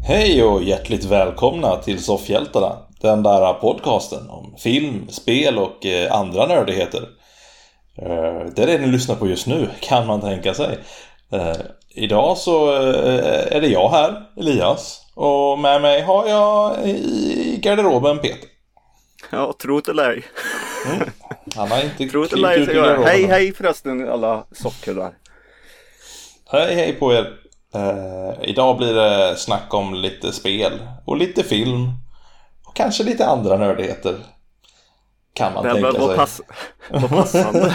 Hej och hjärtligt välkomna till Soffhjältarna, den där podcasten om film, spel och andra nördigheter. Det är det ni lyssnar på just nu, kan man tänka sig. Idag så är det jag här, Elias, och med mig har jag i garderoben Peter. Ja, tro till dig. Han har inte tro till dig, så jag. Hej förresten alla soffkillar. Hej på er. Idag blir det snack om lite spel och lite film och kanske lite andra nördigheter, kan man tänka sig. Vad passande.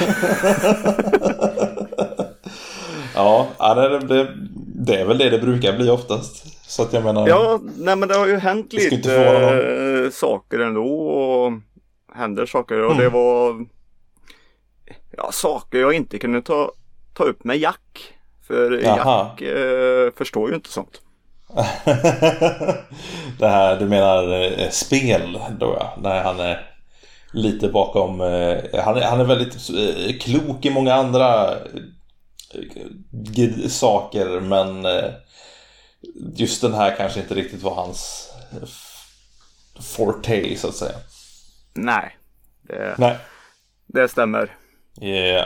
Ja, det är väl det brukar bli oftast. Så att jag menar... Ja, nej, men det har ju hänt lite saker ändå, och händer saker, och det var saker jag inte kunde ta upp med Jack. För Jack förstår ju inte sånt. Det här, du menar spel då, ja. När han är lite bakom. Han är väldigt klok i många andra saker, men just den här kanske inte riktigt var hans forte, så att säga. Nej. Det stämmer. Yeah.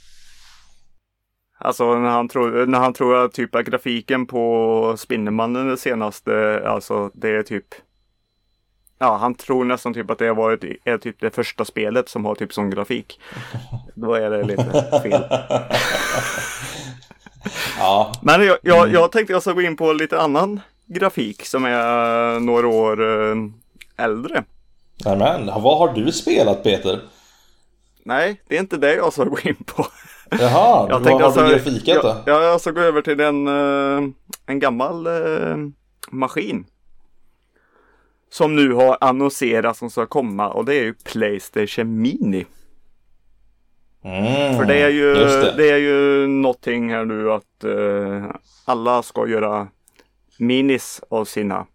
Alltså när han tror att typ att grafiken på Spindelmannen det senaste, alltså det är typ, han tror nästan typ att det är typ det första spelet som har typ sån grafik. Då är det lite fel. Ja. Men jag tänkte jag ska gå in på lite annan grafik som är några år äldre. Men vad har du spelat, Peter? Nej, det är inte det jag ska gå in på. Jaha, vad har du grafikat då? Jag ska gå över till en gammal maskin som nu har annonserats som ska komma, och det är ju PlayStation Mini. För det är ju någonting här nu att alla ska göra minis av sina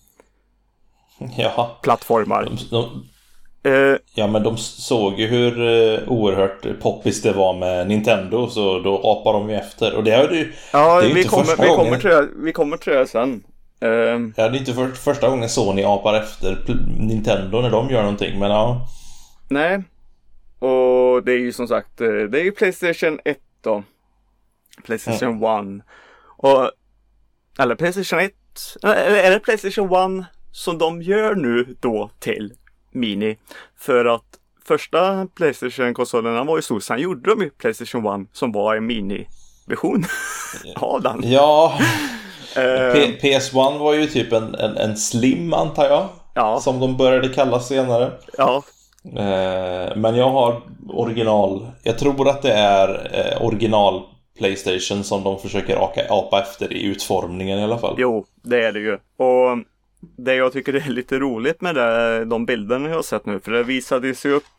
plattformar. Ja, men de såg ju hur oerhört poppis det var med Nintendo, så då apar de ju efter. Och det är ju, ja, det är vi kommer till det sen. Ja, det är inte första gången Sony apar efter Nintendo när de gör någonting, men ja. Nej. Och det är ju som sagt, det är ju PlayStation 1 då. PlayStation 1. Eller PlayStation 1. Är det PlayStation 1 som de gör nu då till Mini? För att första PlayStation-konsolerna var ju stor. Sen gjorde de ju PlayStation 1 som var en mini-version av den. Ja. PS1 var ju typ en slim, antar jag. Ja. Som de började kalla senare. Ja. Men jag har original. Jag tror att det är original PlayStation som de försöker apa efter i utformningen i alla fall. Jo, det är det ju. Och det jag tycker är lite roligt med de bilderna jag har sett nu, för det visade sig upp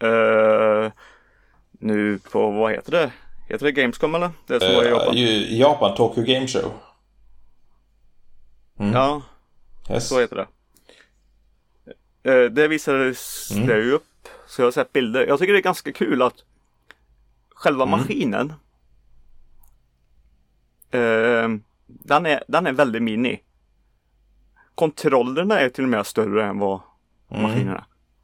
nu på, vad heter det? Heter det Gamescom eller? Det som var i Japan. Japan, Tokyo Game Show. Ja, så heter det. Det visades det ju upp, så jag har sett bilder. Jag tycker det är ganska kul att själva maskinen den är väldigt mini. Kontrollerna är till och med större än vad maskinerna.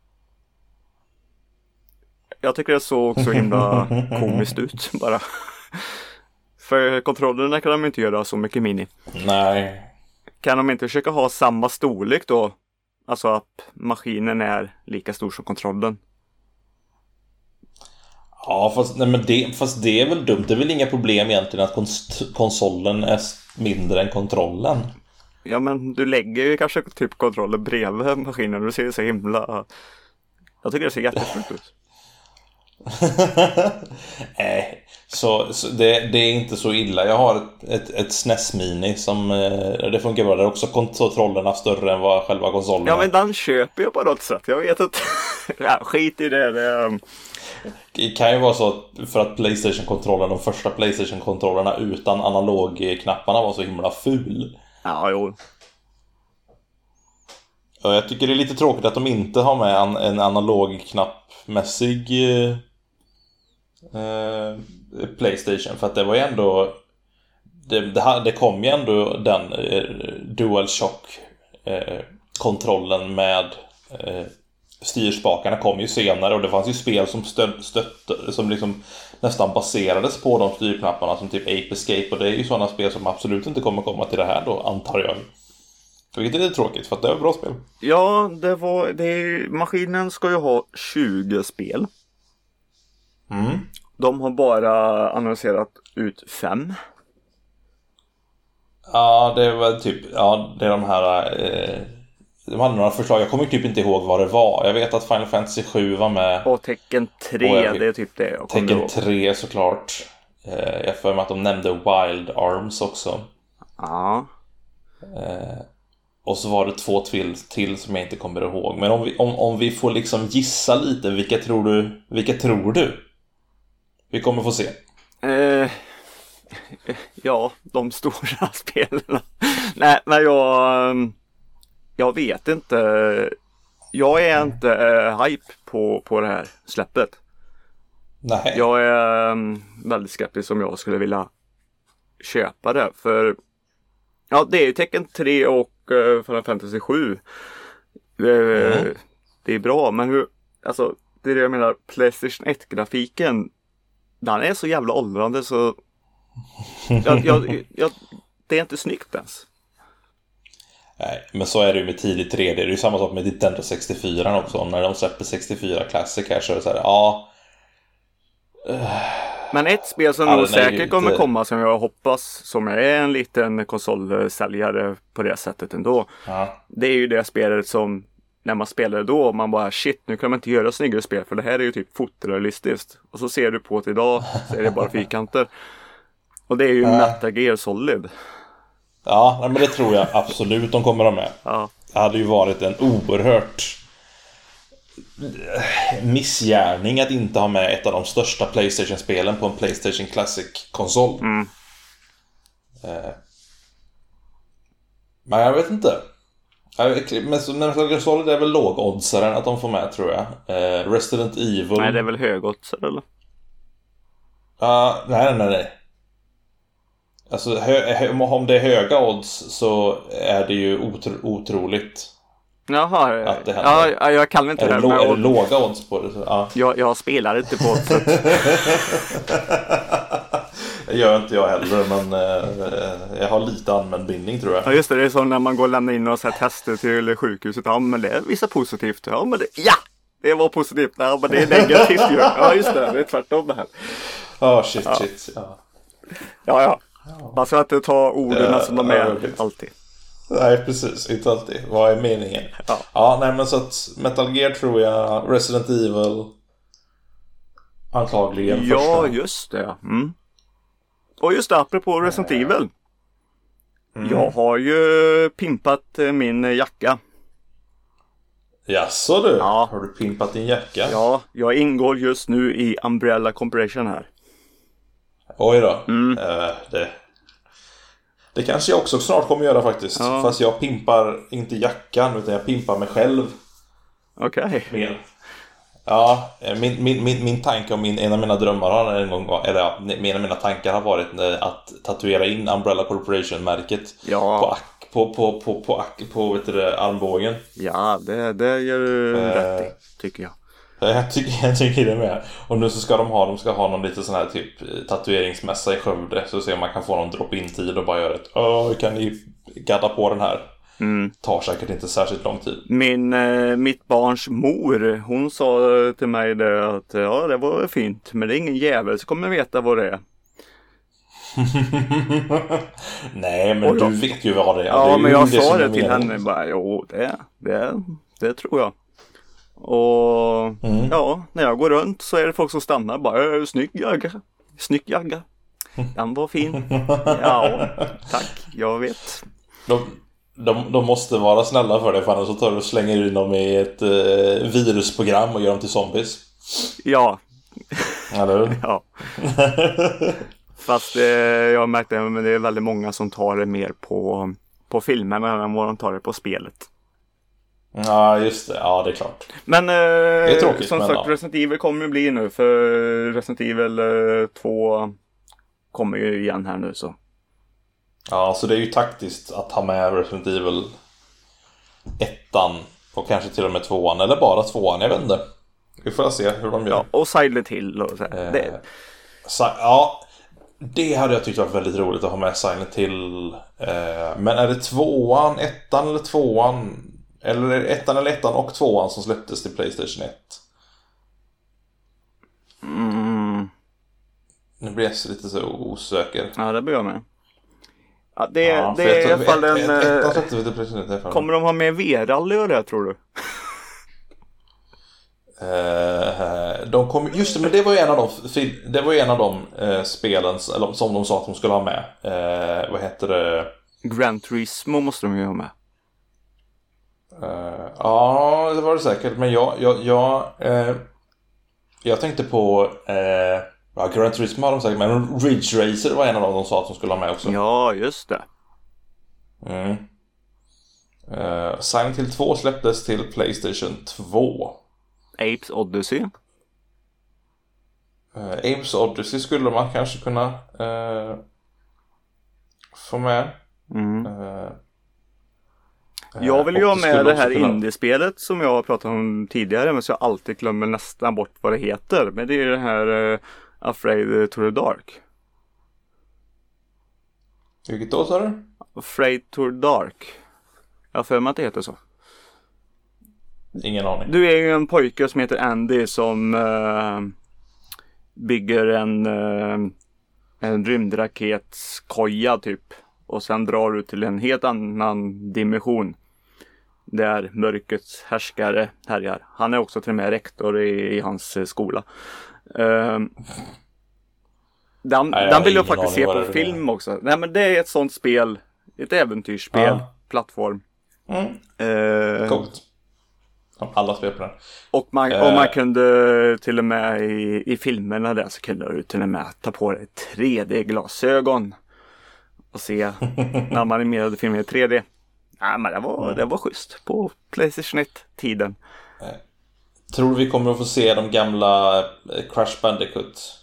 Jag tycker det såg så himla komiskt ut bara. För kontrollerna kan de inte göra så mycket mini. Nej. Kan de inte försöka ha samma storlek då? Alltså att maskinen är lika stor som kontrollen. Ja, fast det är väl dumt. Det är väl inga problem egentligen att konsolen är mindre än kontrollen. Ja, men du lägger ju kanske typ kontrollen bredvid maskinen och du ser så himla... Jag tycker det ser jättefult ut. Nej, så det är inte så illa. Jag har ett SNES Mini som det funkar bra. Det är också kontrollerna större än vad själva konsolen är. Ja, men den köper jag på något sätt. Jag vet inte. Skit i det. Det kan ju vara så att för att PlayStation-kontrollen, de första PlayStation-kontrollerna utan analogknapparna var så himla ful. Ja, jo. Och jag tycker det är lite tråkigt att de inte har med en analogknappmässig PlayStation, för att det var ju ändå det kom ju ändå den DualShock kontrollen med styrspakarna kom ju senare, och det fanns ju spel som stötte som liksom nästan baserades på de styrknapparna, som typ Ape Escape, och det är ju sådana spel som absolut inte kommer komma till det här då, antar jag. Vilket är lite tråkigt, för att det är ett bra spel. Ja, maskinen ska ju ha 20 spel. De har bara annonserat ut 5. Ja, det är väl typ, det är de här de hade några förslag, jag kommer typ inte ihåg vad det var. Jag vet att Final Fantasy 7 var med. Och Tekken 3, det är typ det jag kommer ihåg. Tekken 3 såklart. Jag får med att de nämnde Wild Arms också. Ja. Och så var det 2 till som jag inte kommer ihåg. Men om vi får liksom gissa lite, vilka tror du vi kommer få se? Ja, de stora spelen. Nej, men jag vet inte. Jag är inte hype på det här släppet. Nej. Jag är väldigt skeptisk om jag skulle vilja köpa det. För ja, det är ju Tekken 3 och Final Fantasy 7. Det är bra, men alltså, det är det jag menar, PlayStation 1-grafiken, den är så jävla åldrande så det är inte snyggt ens. Nej, men så är det ju med tidigt 3D. Det är ju samma sak med Nintendo 64 också. När de släpper 64 Classic här så är det så här, Men ett spel som nog säkert kommer komma, som jag hoppas, som är en liten konsolsäljare på det sättet ändå. Det är ju det spelet som, när man spelar då, man bara shit, nu kan man inte göra snyggare spel, för det här är ju typ fotorealistiskt. Och så ser du på det idag, så är det bara fyrkanter. Och det är ju Metal Gear Solid. Ja, men det tror jag absolut de kommer att ha med. Ja. Det hade ju varit en oerhört missgärning att inte ha med ett av de största PlayStation-spelen på en PlayStation Classic-konsol. Men jag vet inte. Men Metal Gear Solid är väl lågoddsaren att de får med, tror jag. Resident Evil. Nej, det är väl högoddsare, eller? Nej. Alltså, om det är höga odds så är det ju otroligt. Jaha, att det händer. Ja, jag kan inte är det låga odds på det? Så, ja. Jag spelar inte på oddset. Det gör inte jag heller, men jag har lite användbindning, tror jag. Ja, just det. Det är som när man går och lämnar in några så här tester till sjukhuset. Ja, men det är vissa positivt. Ja, men det var positivt. Ja, men det är negativt ju. Ja, just det. Det är tvärtom det här. Shit. Ja. Man ska inte ta orden som de är alltid. Nej, precis. Inte alltid. Vad är meningen? Ja, nej, men så att Metal Gear tror jag, Resident Evil antagligen ja, första. Just det. Och just det, apropå Resident Evil. Jag har ju pimpat min jacka. Jaså du? Ja. Har du pimpat din jacka? Ja, jag ingår just nu i Umbrella Corporation här. Oj då. Det kanske jag också snart kommer göra faktiskt. Ja. Fast jag pimpar inte jackan, utan jag pimpar mig själv. Okej. Mer. Ja, min tanke och en av mina drömmar har en gång, eller en av mina tankar har varit att tatuera in Umbrella Corporation-märket på vet du, armbågen. Ja, det gör du rätt i, tycker jag. Jag tycker det med. Och nu så ska de ska ha någon lite sån här typ tatueringsmässa i Skövde, så ser man kan få någon drop-in-tid och bara göra ett kan ni gadda på den här. Tar säkert inte särskilt lång tid. Mitt barns mor, hon sa till mig det att det var fint, men det är ingen jävel så kommer veta vad det är. Nej, men du vet ju vad det är. Ja, det är men jag sa det till meningen. henne bara, det tror jag. Och när jag går runt så är det folk som stannar bara, snygg jagga. Den var fin. Ja, tack, jag vet. De måste vara snälla för det, för annars så tar du och slänger in dem i ett virusprogram och gör dem till zombies. Ja. Eller? Ja. Fast jag märkte att det är väldigt många som tar det mer på filmerna än vad de tar det på spelet. Ja, just det. Ja, det är klart. Men det är tråkigt, som sagt, Resident Evil kommer ju bli nu, för Resident Evil 2 kommer ju igen här nu så. Ja, så det är ju taktiskt att ha med Resident Evil 1:an och kanske till och med 2:an, eller bara 2:an, jag vet inte. Vi får se hur de gör. Ja, och Silent Hill och så. Ja, det hade jag tyckt var väldigt roligt att ha med Silent Hill. Men är det 2:an, 1:an eller 2:an? Eller är det 1:an eller 1:an och 2:an som släpptes till PlayStation 1? Nu blir jag lite så osäker. Ja, det blir jag med. Ja, det är i alla fall en... Kommer de ha med V-rally och det, tror du? De kom, just det, men det var ju en av de spelen som de sa att de skulle ha med. Vad heter det? Gran Turismo måste de ju ha med. Ja, det var det säkert. Men jag tänkte på Gran Turismo har de säkert, men Ridge Racer var en av dem de sa att de skulle ha med också. Ja, just det. Silent Hill 2 släpptes till PlayStation 2. Apes Odyssey. Apes Odyssey skulle man kanske kunna få med. Jag vill ju ha med det här indiespelet som jag har pratat om tidigare, men så jag alltid glömmer nästan bort vad det heter. Men det är det här Afraid to the Dark. Vilket då, sa du? Afraid to the Dark. Jag för mig att det heter så. Ingen aning. Du är ju en pojke som heter Andy som bygger en rymdraketskoja typ. Och sen drar du till en helt annan dimension. Där mörkrets härskare härjar. Han är också till och med rektor i hans skola. Den vill jag faktiskt se på film också. Nej, men det är ett sånt spel. Ett äventyrsspel. Plattform. Coolt. Alla spel på den. Och man kunde till och med i filmerna där så kunde du till och med ta på dig 3D-glasögon och se när man animerade filmer i 3D. Ja, men det var schysst på PlayStation 1-tiden. Tror du vi kommer att få se de gamla Crash Bandicoot?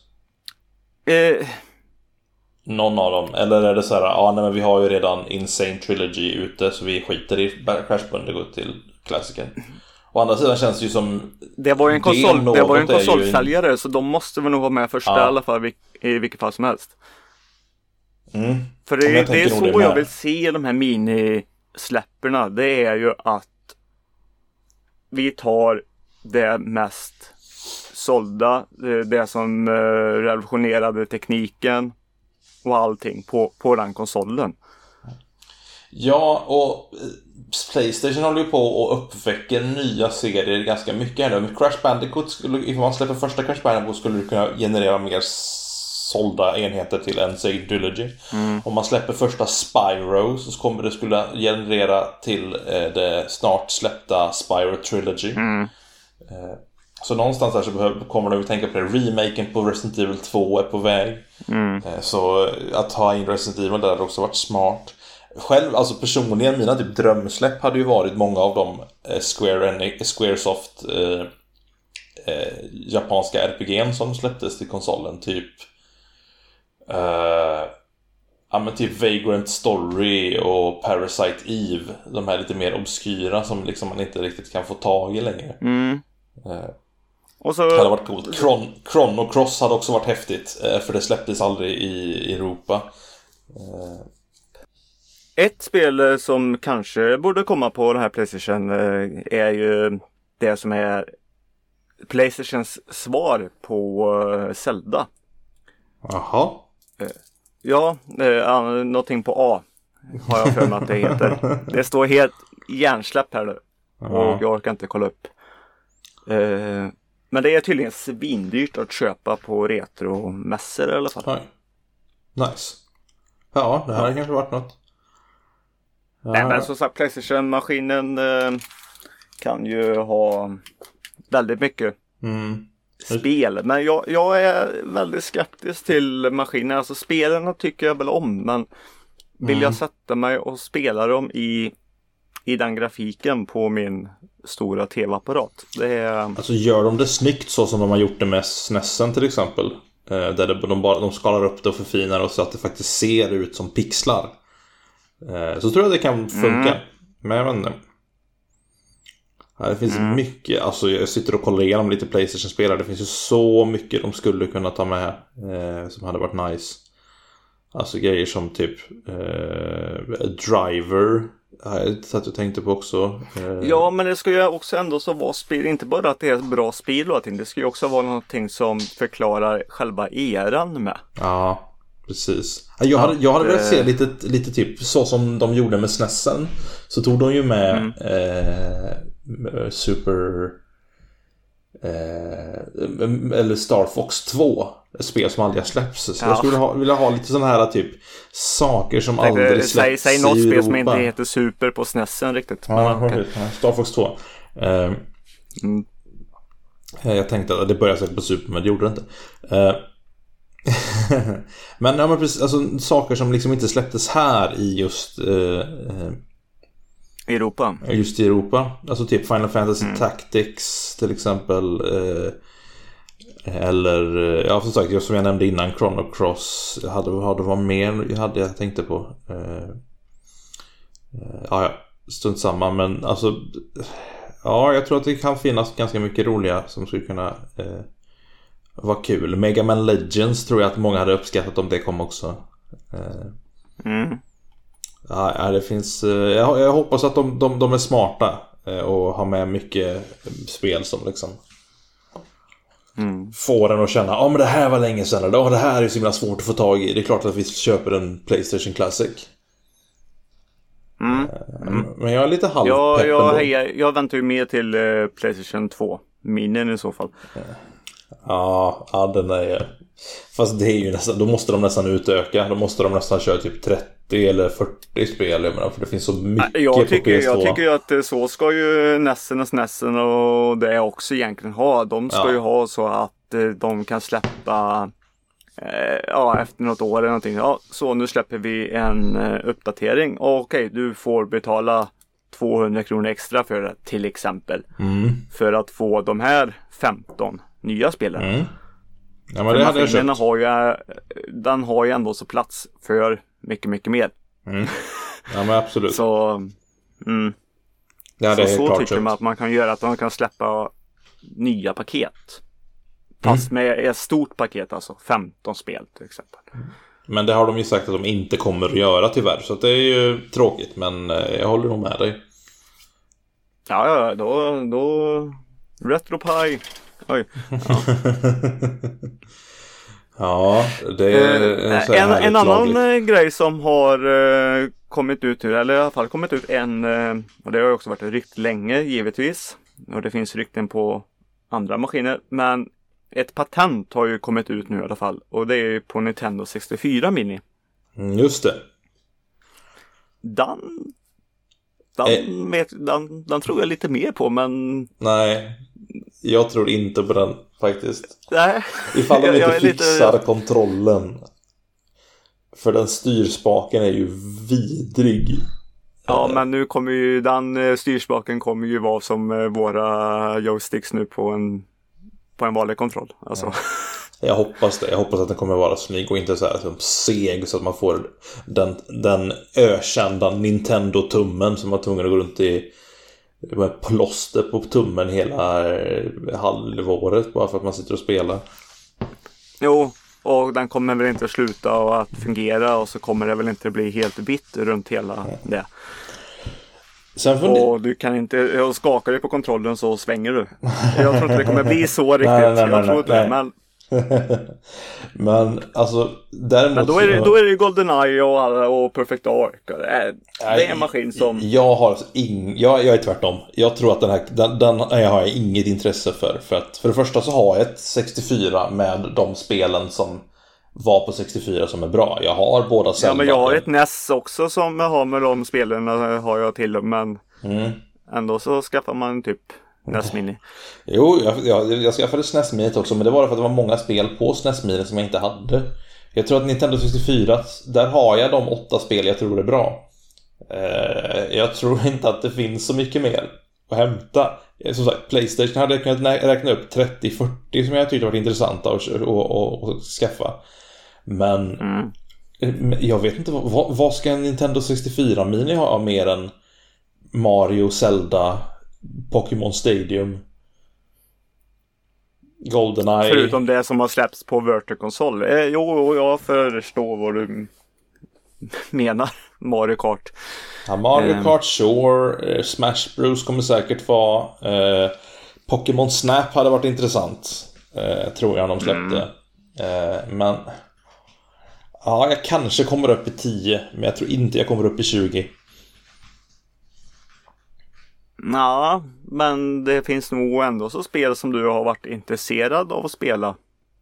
Någon av dem? Eller är det så här, nej, men vi har ju redan Insane Trilogy ute, så vi skiter i Crash Bandicoot till klassiken. Å andra sidan känns det ju som... Det var ju en konsolsäljare, så de måste väl nog vara med första i alla fall, i vilket fall som helst. För det är så jag vill se de här minisläpperna. Det är ju att vi tar det mest sålda, det som revolutionerade tekniken och allting på den konsolen. Ja, och PlayStation håller ju på och uppväcker nya serier ganska mycket här nu. Med Crash Bandicoot, ifall man släpper första Crash Bandicoot skulle du kunna generera mer sålda enheter till en Insane Trilogy. Om man släpper första Spyro så kommer det skulle generera till det snart släppta Spyro Trilogy. Så någonstans här så kommer du att tänka på det. Remaken på Resident Evil 2 är på väg. Så att ha in Resident Evil där hade också varit smart. Själv, alltså personligen, mina typ drömsläpp hade ju varit många av de Squaresoft japanska RPG:n som släpptes till konsolen. Typ men typ Vagrant Story och Parasite Eve. De här lite mer obskyra som liksom man inte riktigt kan få tag i längre. Och så... Det hade varit coolt. Chrono Cross hade också varit häftigt, för det släpptes aldrig i Europa. Ett spel som kanske borde komma på den här PlayStation är ju det som är PlayStations svar på Zelda. Jaha. Ja, någonting på A har jag för mig att det heter. Det står helt hjärnsläpp här nu. Och jag orkar inte kolla upp. Men det är tydligen svindyrt att köpa på retromässor i alla fall. Oj. Nice. Ja, det här har kanske varit något. Ja. Nej, men som sagt, PlayStation-maskinen kan ju ha väldigt mycket spel. Men jag är väldigt skeptisk till maskiner. Alltså spelen tycker jag väl om, men vill jag sätta mig och spela dem i den grafiken på min stora tv-apparat. Det är... Alltså gör de det snyggt så som de har gjort det med SNESen till exempel. Där de skalar upp det och förfinar och så att det faktiskt ser ut som pixlar. Så tror jag det kan funka. Men jag vet inte. Det finns mycket, alltså jag sitter och kollar igenom lite PlayStation-spelare. Det finns ju så mycket de skulle kunna ta med som hade varit nice. Alltså grejer som typ Driver har jag satt och tänkte på också. Ja, men det ska ju också ändå så vara spel, inte bara att det är ett bra spel och allting. Det ska ju också vara någonting som förklarar själva eran med. Ja, precis. Jag hade velat se lite typ så som de gjorde med SNESen. Så tog de ju med Super eller Star Fox 2, ett spel som aldrig har släppts. Så jag skulle vilja ha lite sådana här typ saker som aldrig släpps. Säg något spel som inte heter Super på SNESen riktigt. Star Fox 2. Jag tänkte att det började säkert på Super, men det gjorde det inte. men precis, alltså saker som liksom inte släpptes här i just Europa. Just i Europa. Alltså typ Final Fantasy Tactics till exempel. Eller ja, som sagt, som jag nämnde innan, Chrono Cross. Vad mer jag tänkte på. Strunt samma. Men alltså, ja, jag tror att det kan finnas ganska mycket roliga som skulle kunna vara kul. Mega Man Legends tror jag att många hade uppskattat om det kom också. Ja, det finns. Jag hoppas att de är smarta och har med mycket spel som liksom får den att känna, men det här var länge sedan, eller det här är så himla svårt att få tag i. Det är klart att vi köper en PlayStation Classic. Men jag är lite halvpepp. Jag väntar ju mer till PlayStation 2 Minin i så fall. Ja, den är. Fast det är ju nästan, då måste de nästan utöka. Då måste de nästan köra typ 30 eller 40 spel, jag menar, för det finns så mycket på PS2. Jag tycker ju att så ska ju Nessen och det också egentligen ha. De ska ju ha så att de kan släppa efter något år eller någonting. Ja, så nu släpper vi en uppdatering. Okej, du får betala 200 kronor extra för det, till exempel. För att få de här 15 nya spelen. Ja, men det hade jag köpt. Den har ju ändå så plats för mycket mer. Ja, men absolut. Så så tycker man att man kan göra, att man kan släppa nya paket. Fast med ett stort paket, alltså 15 spel till exempel. Men det har de ju sagt att de inte kommer att göra tyvärr. Så att det är ju tråkigt, men jag håller nog med dig. Ja, då RetroPie. Oj. Ja, det är en annan grej som har kommit ut, eller i alla fall kommit ut och det har också varit rykt länge givetvis, och det finns rykten på andra maskiner, men ett patent har ju kommit ut nu i alla fall, och det är på Nintendo 64 Mini. Just det. Den tror jag lite mer på, men nej, jag tror inte på den faktiskt. Nej. Ifall de inte fixar kontrollen. För den styrspaken är ju vidrig. Ja, men nu kommer ju den styrspaken kommer ju vara som våra joysticks nu på en vanlig kontroll. Alltså. Jag hoppas det. Jag hoppas att den kommer vara snygg och inte så här som seg, så att man får den ökända Nintendo-tummen som var tvungen att gå runt i med plåster på tummen hela halvåret bara för att man sitter och spelar. Jo, och den kommer väl inte att sluta och att fungera, och så kommer det väl inte bli helt vitt runt hela det. Och du kan inte skaka dig på kontrollen så svänger du. Jag tror inte det kommer bli så riktigt. Jag tror inte det, men men alltså däremot men då är det ju GoldenEye och Perfect Dark. Det är en maskin som jag är tvärtom. Jag tror att den har jag inget intresse för att för det första så har jag ett 64 med de spelen som var på 64 som är bra. Jag har båda Zelda. Ja, men jag har ett NES också som har med de spelen, har jag till, men ändå så skaffar man typ SNES Mini. Jo, jag skaffade SNES Mini också, men det var för att det var många spel på SNES Mini som jag inte hade. Jag tror att Nintendo 64, där har jag de 8 spel jag tror är bra. Jag tror inte att det finns så mycket mer att hämta. Som sagt, PlayStation hade jag kunnat räkna upp 30-40 som jag tyckte var intressanta att skaffa. Men Jag vet inte, vad ska en Nintendo 64 Mini ha mer än Mario, Zelda, Pokémon Stadium, GoldenEye? Förutom det som har släppts på Virtual Console. Jo, jag förstår vad du menar. Mario Kart. Ja, Mario Kart, sure. Smash Bros kommer säkert vara. Pokémon Snap hade varit intressant. Tror jag de släppte. Men ja, jag kanske kommer upp i 10. Men jag tror inte jag kommer upp i 20. Ja, men det finns nog ändå så spel som du har varit intresserad av att spela.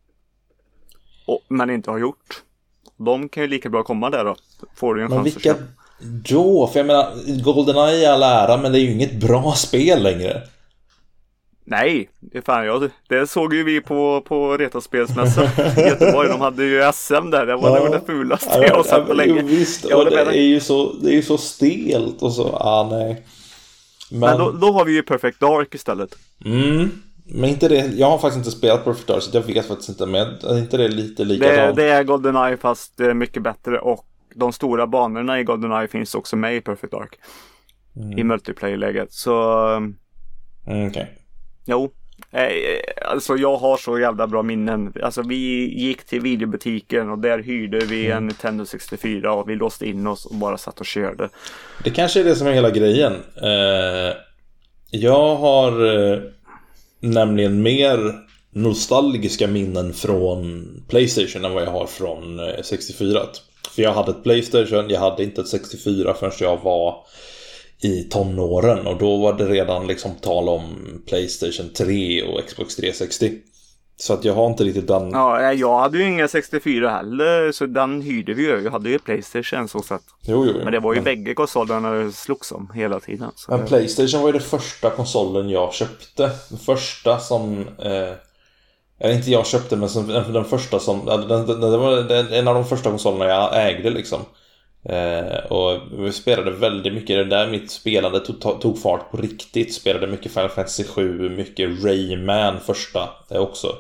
Men inte har gjort. De kan ju lika bra komma där då. Får du en chans att köpa. Då? För jag menar, GoldenEye är all ära, men det är ju inget bra spel längre. Nej, det såg ju vi på Retrospelsmässan i Göteborg. De hade ju SM där. Det var nog det fulaste jag har sett på länge. Visst, och det är ju så stelt och så. Nej. Men då har vi ju Perfect Dark istället. Men inte det. Jag har faktiskt inte spelat Perfect Dark, så jag vet faktiskt inte. Men är inte det lite likadant? Det är GoldenEye fast mycket bättre. Och de stora banorna i GoldenEye finns också med i Perfect Dark. I multiplayer-läget. Så okej. Jo, alltså jag har så jävla bra minnen. Alltså vi gick till videobutiken och där hyrde vi en Nintendo 64 och vi låste in oss och bara satt och körde. Det kanske är det som är hela grejen. Jag har nämligen mer nostalgiska minnen från PlayStation än vad jag har från 64. För jag hade ett PlayStation, jag hade inte ett 64 förrän jag var i tonåren, och då var det redan liksom tal om PlayStation 3 och Xbox 360. Så att jag har inte riktigt den. Ja, jag hade ju inga 64 heller, så den hyrde vi ju. Jag hade ju PlayStation så sett. Jo. Men det var ju bägge konsolerna det slogs om hela tiden. Så men PlayStation var ju det första konsolen jag köpte. Den första som eller inte jag köpte, men som, den första som det var en av de första konsolerna jag ägde liksom. Och vi spelade väldigt mycket. Det där mitt spelande tog fart på riktigt. Spelade mycket Final Fantasy 7, mycket Rayman första också.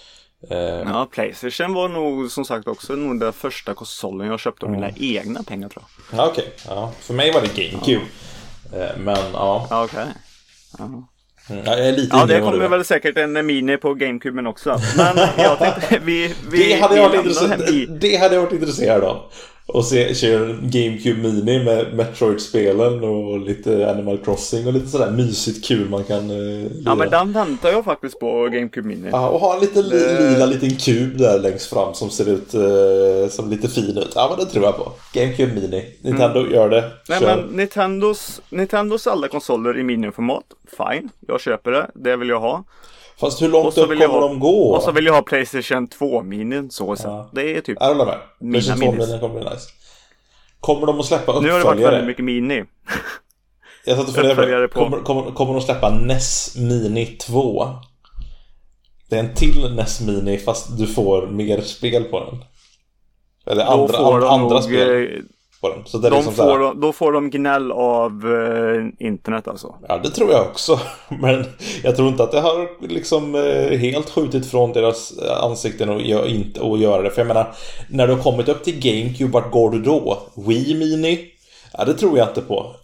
Ja, PlayStation var nog som sagt också nog den första konsolen jag köpte av mina egna pengar, tror jag. Ja, okej. Ja, för mig var det GameCube. Men ja. Okej. Ja. Jag är lite det kommer väl säkert en mini på GameCuben också. Men jag tänkte det hade jag varit intresserad av. Och köra en GameCube Mini med Metroid-spelen och lite Animal Crossing och lite sådär mysigt kul man kan lira. Ja, men den väntar jag faktiskt på GameCube Mini. Ja, och ha en liten lila liten kub där längst fram som ser ut som lite fin ut. Ja, men det tror jag på. GameCube Mini. Nintendo gör det. Nej, men Nintendos alla konsoler i miniformat. Fine, jag köper det. Det vill jag ha. Fast hur långt upp kommer de gå? Och så vill jag ha PlayStation 2-minin så. Ja. Det är typ jag håller med. PlayStation 2-minin kommer bli nice. Kommer de att släppa uppföljare? Nu har det varit väldigt mycket mini. Jag satt och funderade på, kommer de släppa NES Mini 2? Det är en till NES Mini fast du får mer spel på den. Eller andra spel på den. Så det är då får de gnäll av internet alltså. Ja, det tror jag också. Men jag tror inte att det har liksom helt skjutit från deras ansikten och göra det. För jag menar, när du har kommit upp till GameCube, vart går du då? Wii Mini? Ja, det tror jag inte på.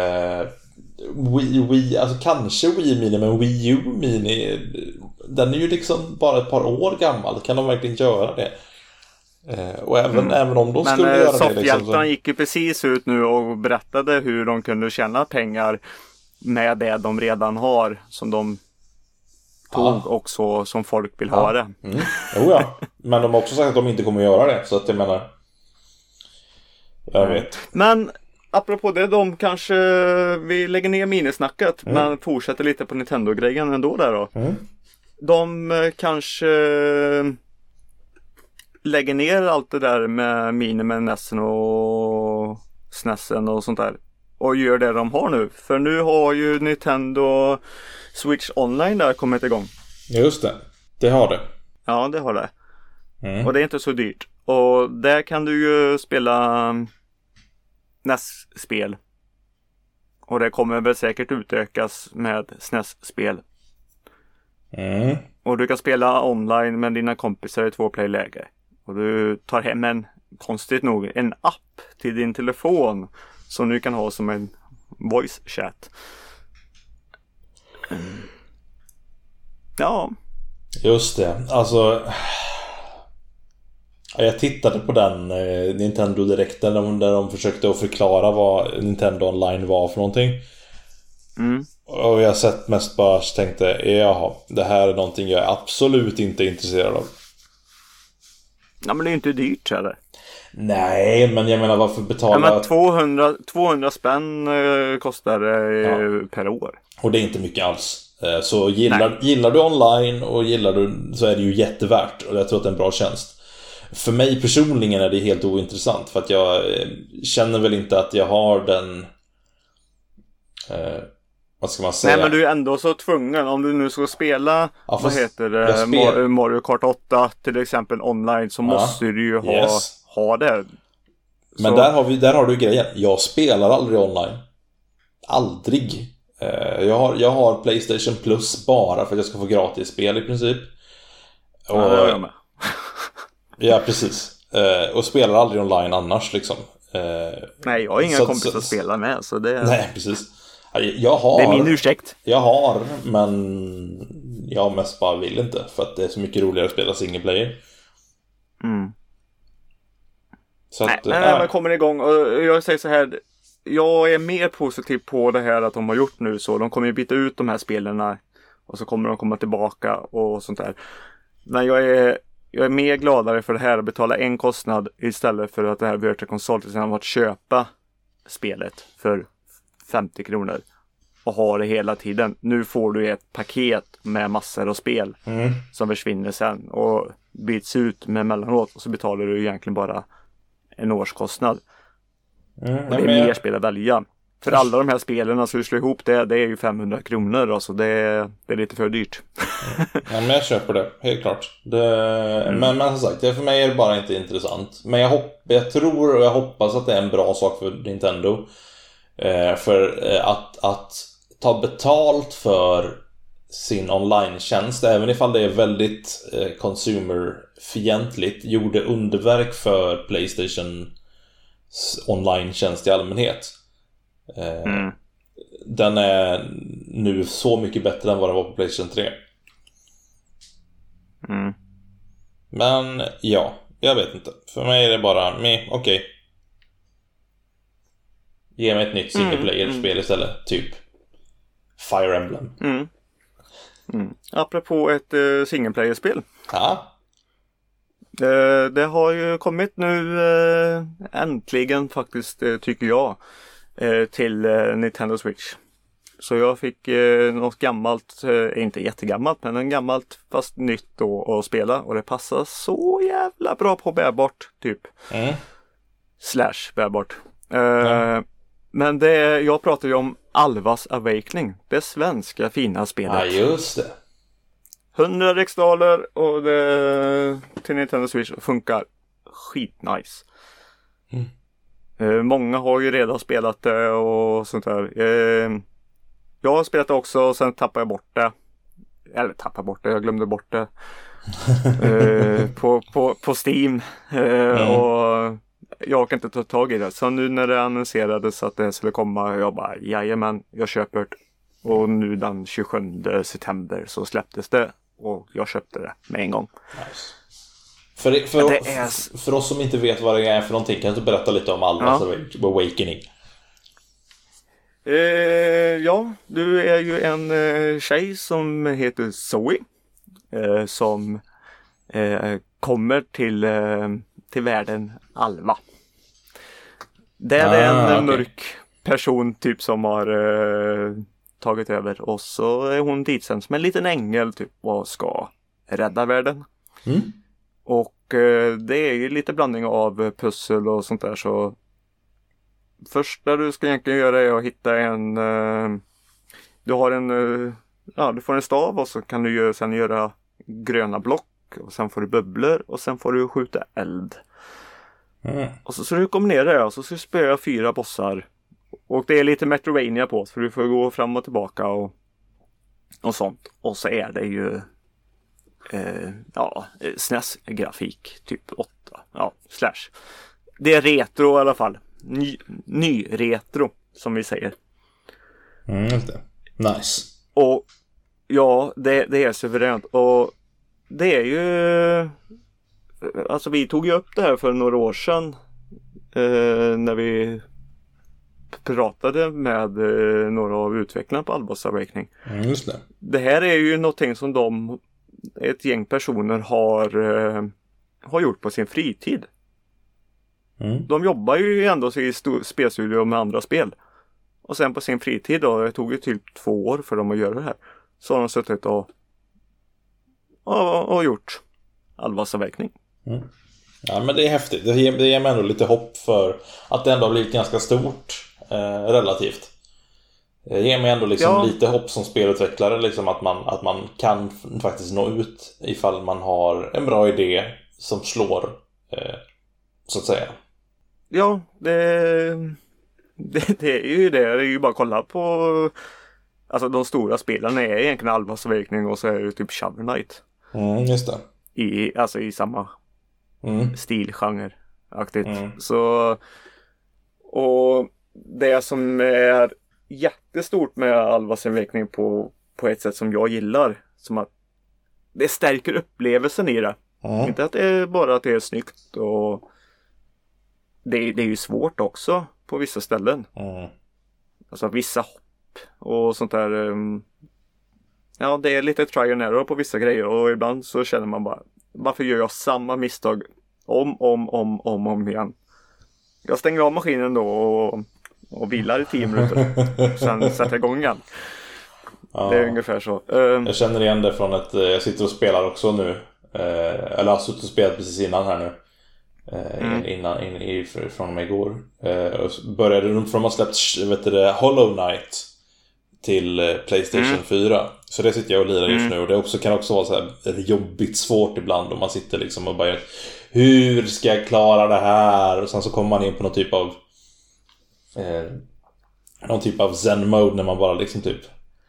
Wii, alltså kanske Wii Mini, men Wii U Mini, den är ju liksom bara ett par år gammal. Kan de verkligen göra det? Och även om de skulle göra det liksom, Soffhjältarna gick ju precis ut nu och berättade hur de kunde tjäna pengar med det de redan har, som de tog också, som folk vill ha det. Jo, ja. Men de har också sagt att de inte kommer göra det, så att jag menar, jag vet. Men apropå det, de kanske, vi lägger ner minisnacket men fortsätter lite på Nintendo-grejen ändå där då. De kanske lägger ner allt det där med mini med NESen och SNESen och sånt där och gör det de har nu. För nu har ju Nintendo Switch Online där kommit igång. Just det, det har det. Ja, det har det. Och det är inte så dyrt. Och där kan du ju spela NES-spel. Och det kommer väl säkert utökas med SNES-spel. Och du kan spela online med dina kompisar i 2-play-läge. Och du tar hem en konstigt nog en app till din telefon som du kan ha som en voice chat. Ja. Just det, alltså jag tittade på den Nintendo Directen där de försökte att förklara vad Nintendo Online var för någonting. Och jag har sett mest bara tänkte, jaha, det här är någonting jag är absolut inte intresserad av. Ja, men det är ju inte dyrt eller? Nej, men jag menar varför betala... Ja, men 200 spänn kostar det per år. Och det är inte mycket alls. Så gillar du online och gillar du, så är det ju jättevärt. Och jag tror att det är en bra tjänst. För mig personligen är det helt ointressant. För att jag känner väl inte att jag har den... vad ska man säga? Nej, men du är ändå så tvungen. Om du nu ska spela, ja, vad heter det? Mario Kart 8 till exempel online, så måste du ju ha det. Men där har du grejen. Jag spelar aldrig online. Aldrig. Jag har PlayStation Plus bara för att jag ska få gratis spel i princip. Och, ja, det gör jag med. Ja, precis. Och spelar aldrig online annars liksom. Nej, jag har inga kompisar att spela med, så det... Nej, precis. Jag har, det är min ursäkt. Jag har, men jag mest bara vill inte. För att det är så mycket roligare att spela single player. Så att, när man kommer igång, och jag säger så här, jag är mer positiv på det här att de har gjort nu, så de kommer ju byta ut de här spelarna och så kommer de komma tillbaka och sånt där. Men jag är mer gladare för det här att betala en kostnad istället för att det här Virtual Console sen att köpa spelet för 50 kronor och ha det hela tiden. Nu får du ett paket med massor av spel som försvinner sen och byts ut med mellanåt, och så betalar du egentligen bara en årskostnad. Och det är mer spel att välja. För alla de här spelen, så du slår ihop det är ju 500 kronor. Alltså det är lite för dyrt. Ja, men jag köper det, helt klart. Men som sagt, för mig är det bara inte intressant. Men jag tror och jag hoppas att det är en bra sak för Nintendo. För att ta betalt för sin online-tjänst, även ifall det är väldigt consumer-fientligt, gjorde underverk för PlayStation online-tjänst i allmänhet. Den är nu så mycket bättre än vad den var på PlayStation 3. Men ja, jag vet inte. För mig är det bara okej. Ge mig ett nytt single player-spel istället. Typ Fire Emblem. Apropå ett single player-spel. Ja. Det har ju kommit nu äntligen faktiskt, tycker jag, till Nintendo Switch. Så jag fick något gammalt, inte jättegammalt, men en gammalt fast nytt då att spela. Och det passar så jävla bra på bärbart typ. Slash bärbart. Men jag pratar ju om Alvas Awakening. Det svenska fina spelet. Ja, just det. 100 riksdaler och det till Nintendo Switch funkar skitnice. Många har ju redan spelat det och sånt där. Jag har spelat det också och sen tappade jag bort det. Eller tappade bort det, jag glömde bort det. På Steam. Och jag kan inte ta tag i det. Så nu när det annonserades att det skulle komma, jag bara, jajamän, jag köper det. Och nu den 27 september så släpptes det. Och jag köpte det med en gång. Nice. För oss som inte vet vad det är för någonting, kan du berätta lite om Alvas Awakening? Ja, du är ju en tjej som heter Zoe. Som kommer till världen Alva. Det är en mörk person typ som har tagit över. Och så är hon ditsänd som en liten ängel typ och ska rädda världen. Och det är ju lite blandning av pussel och sånt där. Så första du ska egentligen göra är att hitta en... du får en stav och så kan du sen göra gröna block. Och sen får du bubblor och sen får du skjuta eld. Och så du kombinerar det och så ska du spöa 4 bossar. Och det är lite Metroidvania på, för du får gå fram och tillbaka och sånt. Och så är det ju SNES-grafik, typ 8. Ja, slash. Det är retro i alla fall. Ny retro, som vi säger. Just det. Nice. Och ja, det är suveränt. Och det är ju... Alltså vi tog ju upp det här för några år sedan. När vi pratade med några av utvecklarna på Alvas Awakening. Just det. Det här är ju någonting som ett gäng personer har gjort på sin fritid. De jobbar ju ändå i spelstudio med andra spel. Och sen på sin fritid då, det tog ju typ 2 år för dem att göra det här. Så har de suttit och gjort Alvas Awakening. Ja, men det är häftigt. Det ger mig ändå lite hopp för att det ändå har blivit ganska stort relativt. Det ger mig ändå liksom lite hopp som spelutvecklare liksom att man kan faktiskt nå ut ifall man har en bra idé som slår så att säga. Ja, det är ju det. Det är ju bara att kolla på alltså de stora spelarna är egentligen Alvas Awakening och så är det typ Shovel Knight. Just det. I samma stilgenre-aktigt. Så och det som är jättestort med Alvas Awakening på ett sätt som jag gillar, som att det stärker upplevelsen i det. Inte att det är bara att det är snyggt och det är ju svårt också på vissa ställen. Alltså vissa hopp och sånt där. Ja, det är lite try and error på vissa grejer och ibland så känner man bara, varför gör jag samma misstag om igen? Jag stänger av maskinen då och vilar i 10 minuter. Sen sätter jag igång igen. Ja. Det är ungefär så. Jag känner igen det från jag sitter och spelar också nu. Eller har suttit och spelat precis innan här nu. Från mig igår. Började de från att ha släppt Hollow Knight till PlayStation 4. Så det sitter jag och lirar just nu. Och det kan också vara så här jobbigt svårt ibland om man sitter liksom och bara hur ska jag klara det här? Och sen så kommer man in på någon typ av zen mode när man bara liksom typ